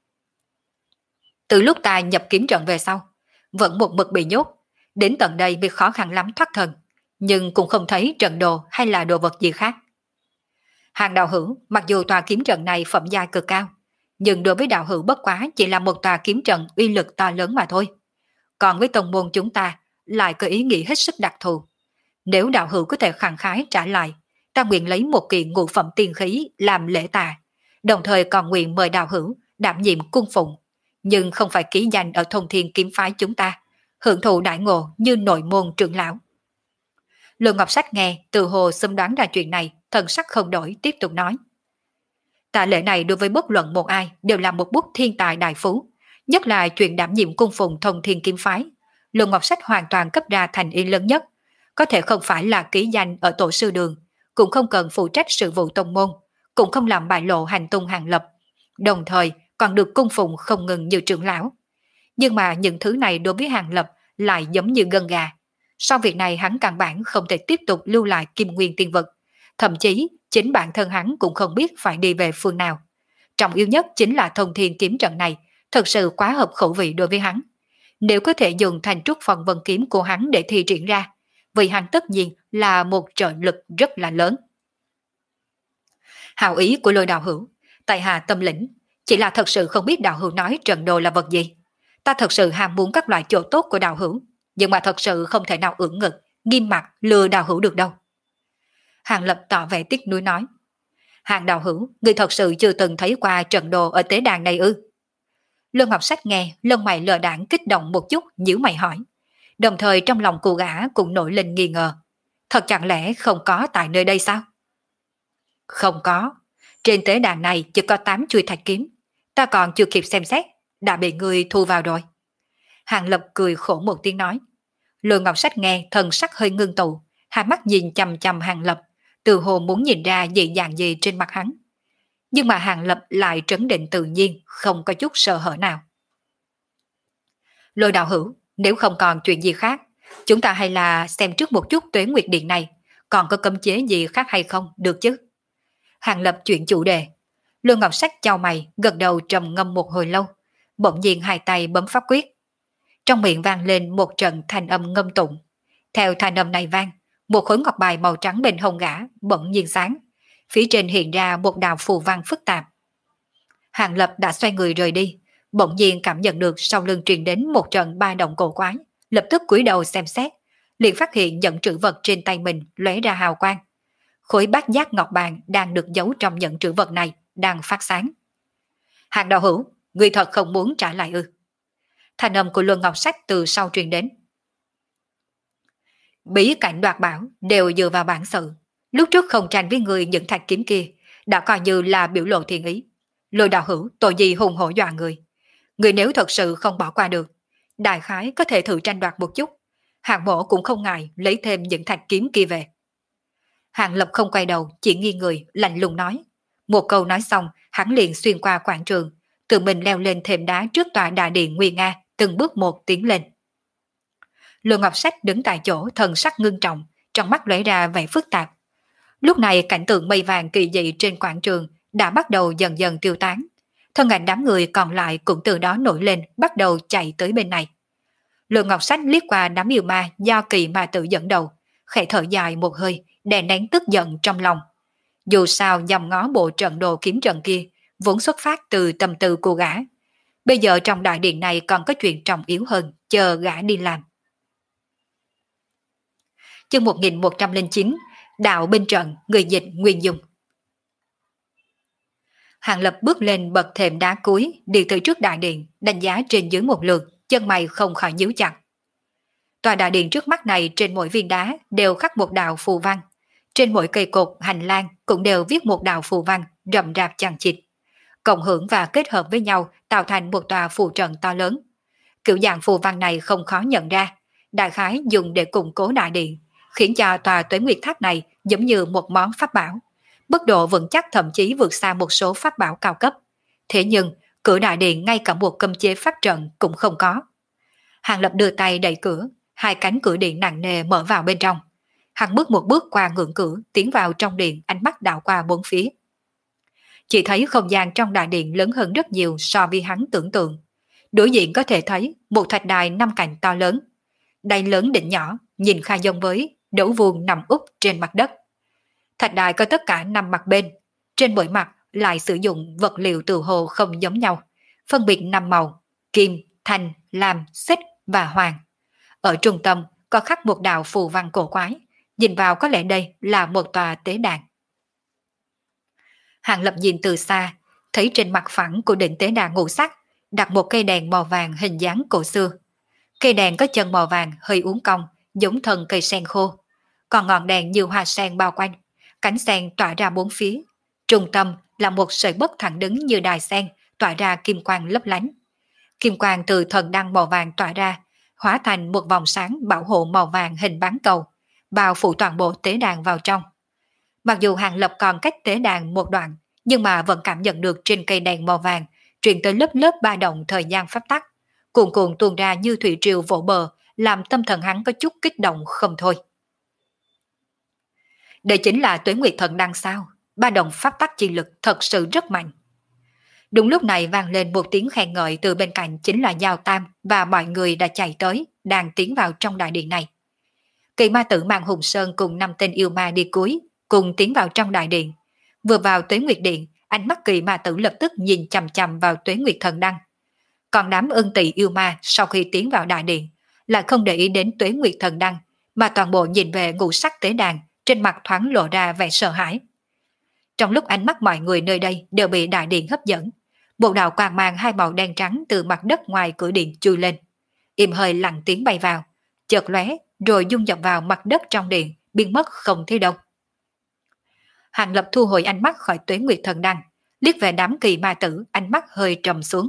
Từ lúc ta nhập kiếm trận về sau, vẫn một mực bị nhốt, đến tận đây mới khó khăn lắm thoát thân, nhưng cũng không thấy trận đồ hay là đồ vật gì khác. Hàng đạo hữu, mặc dù tòa kiếm trận này phẩm giai cực cao, nhưng đối với đạo hữu bất quá chỉ là một tòa kiếm trận uy lực to lớn mà thôi. Còn với tông môn chúng ta, lại có ý nghĩ hết sức đặc thù. Nếu đạo hữu có thể khẳng khái trả lại, ta nguyện lấy một kiện ngũ phẩm tiên khí làm lễ tạ, đồng thời còn nguyện mời đạo hữu đảm nhiệm cung phụng, nhưng không phải ký danh ở Thông Thiên Kiếm Phái chúng ta, hưởng thụ đại ngộ như nội môn trưởng lão. Lôi Ngọc Sách nghe, từ hồ xâm đoán ra chuyện này, thần sắc không đổi, tiếp tục nói. Tạ lễ này đối với bất luận một ai đều là một bút thiên tài đại phú, nhất là chuyện đảm nhiệm cung phụng Thông Thiên Kiếm Phái. Lôi Ngọc Sách hoàn toàn cấp ra thành ý lớn nhất, có thể không phải là ký danh ở tổ sư đường, cũng không cần phụ trách sự vụ tông môn, cũng không làm bại lộ hành tung Hàng Lập, đồng thời còn được cung phụng không ngừng như trưởng lão. Nhưng mà những thứ này đối với Hàng Lập lại giống như gân gà. Sau việc này hắn căn bản không thể tiếp tục lưu lại Kim Nguyên Tiên Vật, thậm chí chính bản thân hắn cũng không biết phải đi về phương nào. Trọng yếu nhất chính là Thông Thiên kiếm trận này thật sự quá hợp khẩu vị đối với hắn. Nếu có thể dùng thành trúc phần vân kiếm của hắn để thi triển ra, vì hắn tất nhiên là một trợ lực rất là lớn. Hào ý của Lôi đạo hữu, tại hạ tâm lĩnh, chỉ là thật sự không biết đạo hữu nói trận đồ là vật gì. Ta thật sự ham muốn các loại chỗ tốt của đạo hữu, nhưng mà thật sự không thể nào ưỡn ngực, nghiêm mặt lừa đạo hữu được đâu. Hàng Lập tỏ vẻ tiếc nuối nói. Hàng đạo hữu, người thật sự chưa từng thấy qua trận đồ ở tế đàn này ư? Lôi Ngọc Sách nghe, lông mày lờ đãng kích động một chút, nhíu mày hỏi. Đồng thời trong lòng cô gã cũng nổi lên nghi ngờ. Thật chẳng lẽ không có tại nơi đây sao? Không có. Trên tế đàn này chỉ có tám chuôi thạch kiếm. Ta còn chưa kịp xem xét, đã bị người thu vào rồi. Hàng Lập cười khổ một tiếng nói. Lôi Ngọc Sách nghe, thần sắc hơi ngưng tụ, hai mắt nhìn chằm chằm Hàng Lập, từ hồ muốn nhìn ra dị dạng gì trên mặt hắn. Nhưng mà Hàng Lập lại trấn định tự nhiên, không có chút sợ hở nào. Lôi đạo hữu, nếu không còn chuyện gì khác, chúng ta hay là xem trước một chút Tuế Nguyệt Điện này, còn có cấm chế gì khác hay không, được chứ? Hàng Lập chuyển chủ đề. Lôi Ngọc Sách chau mày, gật đầu trầm ngâm một hồi lâu, bỗng nhiên hai tay bấm pháp quyết. Trong miệng vang lên một trận thanh âm ngâm tụng. Theo thanh âm này vang, một khối ngọc bài màu trắng bên hông gã bỗng nhiên sáng, phía trên hiện ra một đạo phù văn phức tạp. Hàng Lập đã xoay người rời đi, bỗng nhiên cảm nhận được sau lưng truyền đến một trận ba động cổ quái, lập tức cúi đầu xem xét, liền phát hiện nhẫn trữ vật trên tay mình lóe ra hào quang. Khối bát giác ngọc bàn đang được giấu trong nhẫn trữ vật này đang phát sáng. Hàng đạo hữu, người thật không muốn trả lại ư? Thanh âm của Luân Ngọc Sách từ sau truyền đến. Bí cảnh đoạt bảo đều dựa vào bản sự. Lúc trước không tranh với người những thạch kiếm kia, đã coi như là biểu lộ thiện ý. Lôi đạo hữu tội gì hùng hổ dọa người. Người nếu thật sự không bỏ qua được, đại khái có thể thử tranh đoạt một chút. Hàng mổ cũng không ngại lấy thêm những thạch kiếm kia về. Hàng Lập không quay đầu, chỉ nghiêng người, lạnh lùng nói. Một câu nói xong, hắn liền xuyên qua quảng trường, tự mình leo lên thềm đá trước tòa đại điện Nguy Nga, từng bước một tiến lên. Lô Ngọc Sách đứng tại chỗ thần sắc ngưng trọng, trong mắt lóe ra vẻ phức tạp. Lúc này cảnh tượng mây vàng kỳ dị trên quảng trường đã bắt đầu dần dần tiêu tán. Thân ảnh đám người còn lại cũng từ đó nổi lên, bắt đầu chạy tới bên này. Lô Ngọc Sách liếc qua đám yêu ma do Kỳ Ma Tử dẫn đầu, khẽ thở dài một hơi, đè nén tức giận trong lòng. Dù sao nhằm ngó bộ trận đồ kiếm trận kia, vốn xuất phát từ tâm tư của gã. Bây giờ trong đại điện này còn có chuyện trọng yếu hơn, chờ gã đi làm. Chương một nghìn một trăm lẻ chín, Đạo bên trận, người dịch Nguyên Dung. Hàng Lập bước lên bậc thềm đá cuối, đi tới trước đại điện, đánh giá trên dưới một lượt, chân mày không khỏi nhíu chặt. Tòa đại điện trước mắt này trên mỗi viên đá đều khắc một đạo phù văn. Trên mỗi cây cột, hành lang cũng đều viết một đạo phù văn, rậm rạp chằng chịt. Cộng hưởng và kết hợp với nhau tạo thành một tòa phù trận to lớn. Kiểu dạng phù văn này không khó nhận ra, đại khái dùng để củng cố đại điện, khiến cho tòa Tuế Nguyệt Tháp này giống như một món pháp bảo. Mức độ vững chắc thậm chí vượt xa một số pháp bảo cao cấp. Thế nhưng, cửa đại điện ngay cả một cấm chế pháp trận cũng không có. Hàng Lập đưa tay đẩy cửa, hai cánh cửa điện nặng nề mở vào bên trong. Hắn bước một bước qua ngưỡng cửa, tiến vào trong điện, ánh mắt đảo qua bốn phía. Chỉ thấy không gian trong đại điện lớn hơn rất nhiều so với hắn tưởng tượng. Đối diện có thể thấy một thạch đài năm cạnh to lớn. Đài lớn đỉnh nhỏ, nhìn khá giống với đấu vuông nằm úp trên mặt đất. Thạch đài có tất cả năm mặt bên, trên mỗi mặt lại sử dụng vật liệu từ hồ không giống nhau, phân biệt năm màu: kim, thanh, lam, xích và hoàng. Ở trung tâm có khắc một đạo phù văn cổ quái, nhìn vào có lẽ đây là một tòa tế đàn. Hàng Lập nhìn từ xa, thấy trên mặt phẳng của đỉnh tế đàn ngũ sắc đặt một cây đèn màu vàng hình dáng cổ xưa. Cây đèn có chân màu vàng hơi uốn cong, giống thân cây sen khô. Còn ngọn đèn như hoa sen bao quanh, cánh sen tỏa ra bốn phía. Trung tâm là một sợi bất thẳng đứng như đài sen, tỏa ra kim quang lấp lánh. Kim quang từ thần đăng màu vàng tỏa ra, hóa thành một vòng sáng bảo hộ màu vàng hình bán cầu, bao phủ toàn bộ tế đàn vào trong. Mặc dù Hàng Lập còn cách tế đàn một đoạn, nhưng mà vẫn cảm nhận được trên cây đèn màu vàng truyền tới lớp lớp ba động thời gian pháp tắc, cuồn cuộn tuôn ra như thủy triều vỗ bờ, làm tâm thần hắn có chút kích động không thôi. Đây chính là Tuế Nguyệt Thần Đăng sao? Ba động pháp tắc chi lực thật sự rất mạnh. Đúng lúc này vang lên một tiếng khen ngợi từ bên cạnh, chính là Giao Tam và mọi người đã chạy tới, đang tiến vào trong đại điện này. Kỳ Ma Tử mang Hùng Sơn cùng năm tên yêu ma đi cuối, cùng tiến vào trong đại điện. Vừa vào Tuế Nguyệt Điện, ánh mắt Kỳ Ma Tử lập tức nhìn chằm chằm vào Tuế Nguyệt Thần Đăng. Còn đám ưng tỵ yêu ma sau khi tiến vào đại điện, lại không để ý đến Tuế Nguyệt Thần Đăng, mà toàn bộ nhìn về ngũ sắc tế đàn, trên mặt thoáng lộ ra vẻ sợ hãi. Trong lúc ánh mắt mọi người nơi đây đều bị đại điện hấp dẫn, một đạo quang mang hai màu đen trắng từ mặt đất ngoài cửa điện chui lên, im hơi lặng tiếng bay vào, chợt lóe rồi dung nhập vào mặt đất trong điện, biến mất không thấy đâu. Hàng Lập thu hồi ánh mắt khỏi Tuế Nguyệt Thần Đăng, liếc về đám Kỳ Ma Tử, ánh mắt hơi trầm xuống.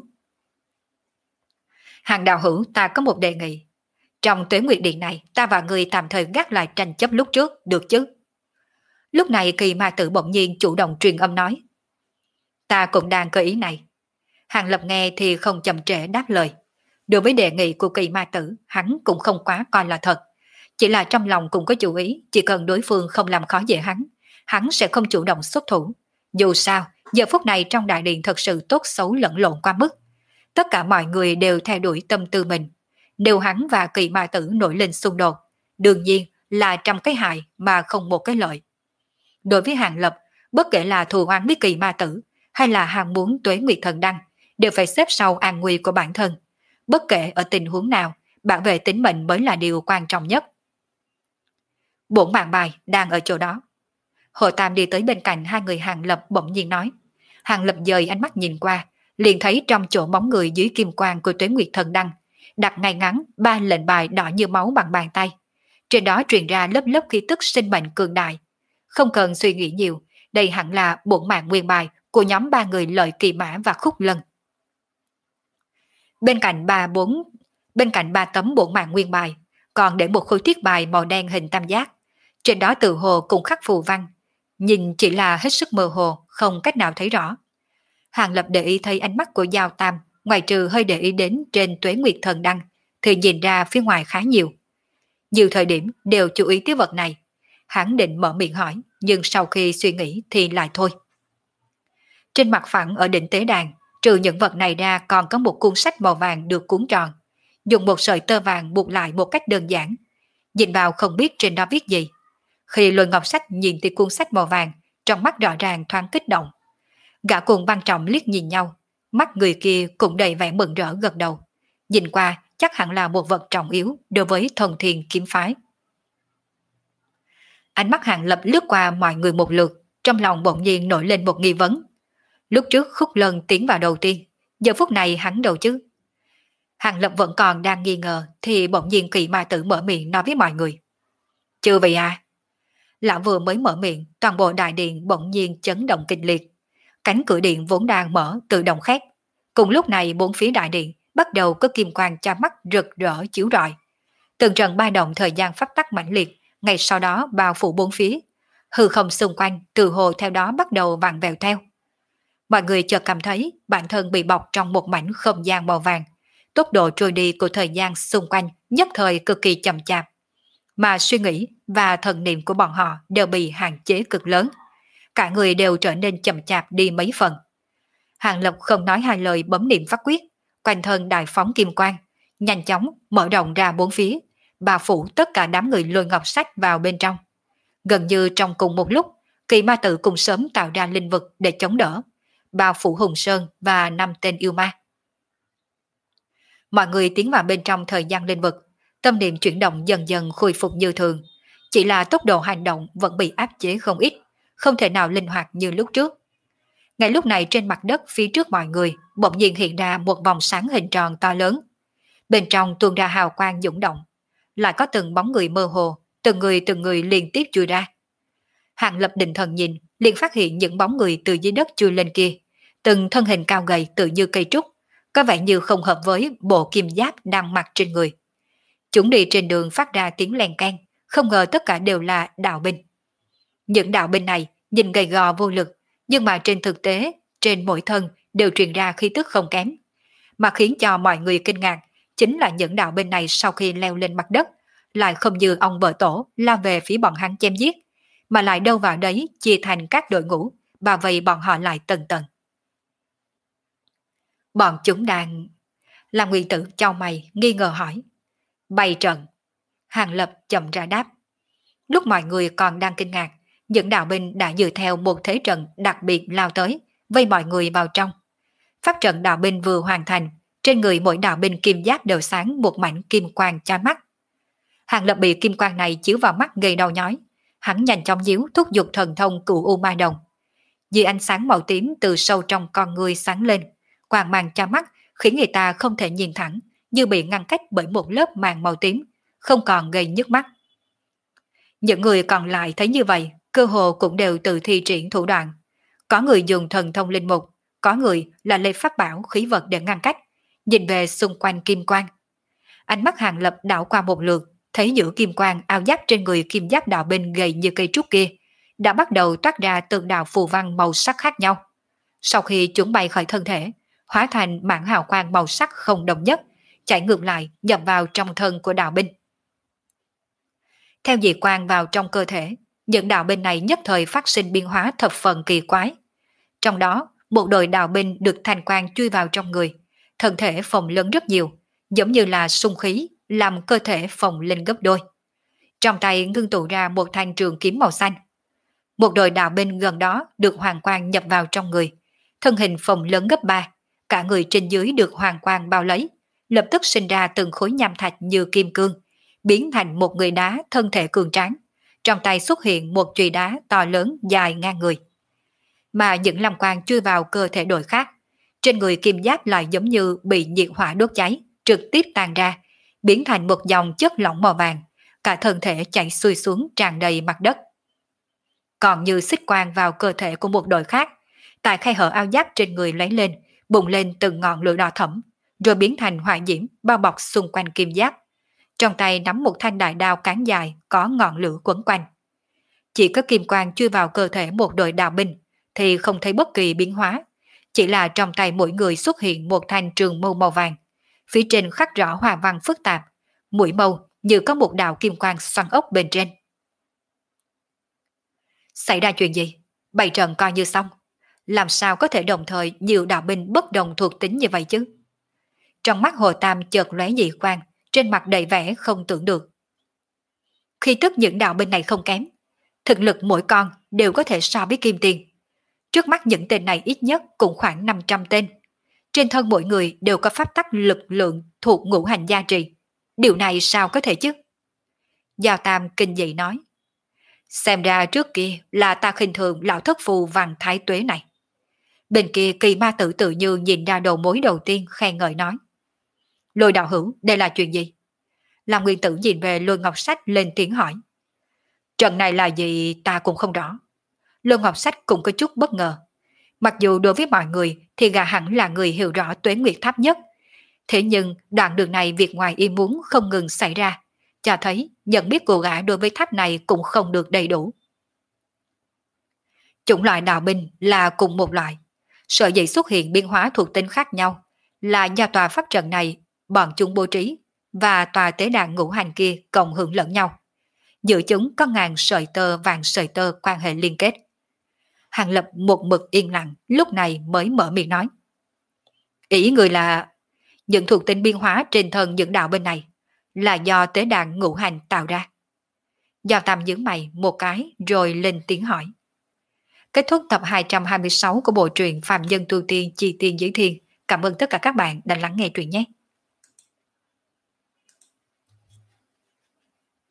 Hàng đạo hữu, ta có một đề nghị. Trong Tuế Nguyệt Điện này, ta và người tạm thời gác lại tranh chấp lúc trước, được chứ? Lúc này Kỳ Ma Tử bỗng nhiên chủ động truyền âm nói. Ta cũng đang có ý này. Hàng Lập nghe thì không chậm trễ đáp lời. Đối với đề nghị của Kỳ Ma Tử, hắn cũng không quá coi là thật. Chỉ là trong lòng cũng có chủ ý, chỉ cần đối phương không làm khó dễ hắn, hắn sẽ không chủ động xuất thủ. Dù sao, giờ phút này trong đại điện thật sự tốt xấu lẫn lộn qua mức. Tất cả mọi người đều theo đuổi tâm tư mình. Nếu hắn và Kỳ Ma Tử nổi lên xung đột, đương nhiên là trăm cái hại mà không một cái lợi. Đối với Hàng Lập, bất kể là thù oán với Kỳ Ma Tử hay là hàng muốn Tuế Nguyệt Thần Đăng, đều phải xếp sau an nguy của bản thân. Bất kể ở tình huống nào, bảo vệ tính mệnh mới là điều quan trọng nhất. Bổn mạng bài đang ở chỗ đó. Hồ Tam đi tới bên cạnh hai người Hàng Lập bỗng nhiên nói. Hàng Lập dời ánh mắt nhìn qua, liền thấy trong chỗ bóng người dưới kim quang của Tuế Nguyệt Thần Đăng, đặt ngay ngắn ba lệnh bài đỏ như máu bằng bàn tay. Trên đó truyền ra lớp lớp khí tức sinh mệnh cường đại. Không cần suy nghĩ nhiều, đây hẳn là bổn mạng nguyên bài của nhóm ba người Lợi Kỳ Mã và Khúc Lân. Bên cạnh ba bốn bên cạnh ba tấm bổn mạng nguyên bài, còn để một khối thiết bài màu đen hình tam giác. Trên đó tự hồ cũng khắc phù văn, nhìn chỉ là hết sức mơ hồ, không cách nào thấy rõ. Hàng Lập để ý thấy ánh mắt của Giao Tam, ngoài trừ hơi để ý đến trên Tuế Nguyệt Thần Đăng, thì nhìn ra phía ngoài khá nhiều. Nhiều thời điểm đều chú ý tới vật này. Hắn định mở miệng hỏi, nhưng sau khi suy nghĩ thì lại thôi. Trên mặt phẳng ở đỉnh tế đàn, trừ những vật này ra còn có một cuốn sách màu vàng được cuốn tròn, dùng một sợi tơ vàng buộc lại một cách đơn giản. Nhìn vào không biết trên đó viết gì. Khi Lôi Ngọc Sách nhìn tới cuốn sách màu vàng, trong mắt rõ ràng thoáng kích động. Gã cùng Văn Trọng liếc nhìn nhau, mắt người kia cũng đầy vẻ mừng rỡ gật đầu. Nhìn qua chắc hẳn là một vật trọng yếu đối với Thông Thiên Kiếm Phái. Ánh mắt Hàng Lập lướt qua mọi người một lượt, trong lòng bỗng nhiên nổi lên một nghi vấn. Lúc trước Khúc Lân tiến vào đầu tiên, giờ phút này hắn đâu chứ? Hàng Lập vẫn còn đang nghi ngờ thì bỗng nhiên Kỳ Ma Tử mở miệng nói với mọi người. Chưa vậy à? Lão vừa mới mở miệng, toàn bộ đại điện bỗng nhiên chấn động kịch liệt. Cánh cửa điện vốn đang mở tự động khép. Cùng lúc này bốn phía đại điện bắt đầu có kim quang cha mắt rực rỡ chiếu rọi. Từng trận ba động thời gian pháp tắc mãnh liệt, ngay sau đó bao phủ bốn phía. Hư không xung quanh từ hồ theo đó bắt đầu vặn vẹo theo. Mọi người chợt cảm thấy bản thân bị bọc trong một mảnh không gian màu vàng. Tốc độ trôi đi của thời gian xung quanh nhất thời cực kỳ chậm chạp. Mà suy nghĩ và thần niệm của bọn họ đều bị hạn chế cực lớn. Cả người đều trở nên chậm chạp đi mấy phần. Hàng Lập không nói hai lời bấm niệm pháp quyết, quanh thân đại phóng kim quang, nhanh chóng mở rộng ra bốn phía, bao phủ tất cả đám người Lôi Ngọc Sách vào bên trong. Gần như trong cùng một lúc, Kỳ Ma Tử cùng sớm tạo ra linh vực để chống đỡ, bao phủ Hùng Sơn và năm tên yêu ma. Mọi người tiến vào bên trong thời gian linh vực, tâm niệm chuyển động dần dần khôi phục như thường, chỉ là tốc độ hành động vẫn bị áp chế không ít, không thể nào linh hoạt như lúc trước. Ngay lúc này trên mặt đất phía trước mọi người bỗng nhiên hiện ra một vòng sáng hình tròn to lớn. Bên trong tuôn ra hào quang dũng động, lại có từng bóng người mơ hồ, từng người từng người liên tiếp chui ra. Hàng Lập định thần nhìn, liền phát hiện những bóng người từ dưới đất chui lên kia, từng thân hình cao gầy tự như cây trúc, có vẻ như không hợp với bộ kim giáp đang mặc trên người. Chúng đi trên đường phát ra tiếng len keng, không ngờ tất cả đều là đạo binh. Những đạo binh này nhìn gầy gò vô lực, nhưng mà trên thực tế, trên mỗi thân đều truyền ra khí tức không kém. Mà khiến cho mọi người kinh ngạc, chính là những đạo binh này sau khi leo lên mặt đất, lại không như ông vợ tổ lao về phía bọn hắn chém giết, mà lại đâu vào đấy chia thành các đội ngũ, bảo vệ bọn họ lại tầng tầng. Bọn chúng đang... Làm Nguyên Tử chau mày, nghi ngờ hỏi. Bày trận. Hàng Lập chậm ra đáp. Lúc mọi người còn đang kinh ngạc, những đạo binh đã dựa theo một thế trận đặc biệt lao tới, vây mọi người vào trong. Pháp trận đạo binh vừa hoàn thành, trên người mỗi đạo binh kim giáp đều sáng một mảnh kim quang chói mắt. Hàng Lập bị kim quang này chiếu vào mắt gây đau nhói, hắn nhanh chóng díu thúc giục thần thông cửu u ma đồng. Vì ánh sáng màu tím từ sâu trong con người sáng lên, quang mang chói mắt khiến người ta không thể nhìn thẳng, như bị ngăn cách bởi một lớp màng màu tím, không còn gây nhức mắt. Những người còn lại thấy như vậy, cơ hồ cũng đều tự thi triển thủ đoạn. Có người dùng thần thông linh mục, có người là lấy pháp bảo khí vật để ngăn cách, nhìn về xung quanh kim quang. Ánh mắt Hàng Lập đảo qua một lượt, thấy giữa kim quang áo giáp trên người kim giáp đạo binh gầy như cây trúc kia đã bắt đầu toát ra từng đạo phù văn màu sắc khác nhau. Sau khi chúng bay khỏi thân thể, hóa thành mảng hào quang màu sắc không đồng nhất, chạy ngược lại nhập vào trong thân của đạo binh. Theo dị quang vào trong cơ thể, những đạo binh này nhất thời phát sinh biến hóa thập phần kỳ quái. Trong đó, một đội đạo binh được thanh quang chui vào trong người, thân thể phồng lớn rất nhiều, giống như là xung khí, làm cơ thể phồng lên gấp đôi. Trong tay ngưng tụ ra một thanh trường kiếm màu xanh. Một đội đạo binh gần đó được hoàng quang nhập vào trong người, thân hình phồng lớn gấp ba, cả người trên dưới được hoàng quang bao lấy, lập tức sinh ra từng khối nham thạch như kim cương, biến thành một người đá thân thể cường tráng. Trong tay xuất hiện một chùy đá to lớn dài ngang người. Mà những lam quang chui vào cơ thể đội khác, trên người kim giáp lại giống như bị nhiệt hỏa đốt cháy, trực tiếp tan ra, biến thành một dòng chất lỏng màu vàng, cả thân thể chảy xuôi xuống tràn đầy mặt đất. Còn như xích quang vào cơ thể của một đội khác, tại khe hở áo giáp trên người lấy lên, bùng lên từng ngọn lửa đỏ thẫm, rồi biến thành hỏa diễm bao bọc xung quanh kim giáp. Trong tay nắm một thanh đại đao cán dài có ngọn lửa quấn quanh. Chỉ có kim quang chui vào cơ thể một đội đạo binh thì không thấy bất kỳ biến hóa, chỉ là trong tay mỗi người xuất hiện một thanh trường mâu màu vàng, phía trên khắc rõ hoa văn phức tạp, mũi mâu như có một đạo kim quang xoắn ốc bên trên. Xảy ra chuyện gì? Bày trận coi như xong. Làm sao có thể đồng thời nhiều đạo binh bất đồng thuộc tính như vậy chứ? Trong mắt Hồ Tam chợt lóe dị quang, trên mặt đầy vẻ không tưởng được. Khi tức những đạo binh này không kém, thực lực mỗi con đều có thể so với kim tiền. Trước mắt những tên này ít nhất cũng khoảng năm trăm tên. Trên thân mỗi người đều có pháp tắc lực lượng thuộc ngũ hành gia trì. Điều này sao có thể chứ? Giao Tam kinh dị nói. Xem ra trước kia là ta khinh thường lão thất phù Văn Thái Tuế này. Bên kia Kỳ Ma Tử tự như nhìn ra đầu mối đầu tiên khen ngợi nói. Lôi đạo hữu, đây là chuyện gì? Lam Nguyên Tử nhìn về Lôi Ngọc Sách lên tiếng hỏi. Trận này là gì ta cũng không rõ. Lôi Ngọc Sách cũng có chút bất ngờ. Mặc dù đối với mọi người thì gã hẳn là người hiểu rõ Tuế Nguyệt Tháp nhất. Thế nhưng đoạn đường này việc ngoài ý muốn không ngừng xảy ra, cho thấy nhận biết của gã đối với tháp này cũng không được đầy đủ. Chủng loại đạo binh là cùng một loại. Sở dĩ xuất hiện biến hóa thuộc tính khác nhau là do tòa pháp trận này bọn chúng bố trí và tòa tế đàn ngũ hành kia cộng hưởng lẫn nhau. Giữa chúng có ngàn sợi tơ vàng sợi tơ quan hệ liên kết. Hàng Lập một mực yên lặng, lúc này mới mở miệng nói. Ý người là những thuộc tính biến hóa trên thân những đạo bên này là do tế đàn ngũ hành tạo ra. Giao Tam nhướng mày một cái rồi lên tiếng hỏi. Kết thúc tập hai trăm hai mươi sáu của bộ truyện Phạm Nhân Tu Tiên Chi Tiên Giới Thiên. Cảm ơn tất cả các bạn đã lắng nghe truyện nhé.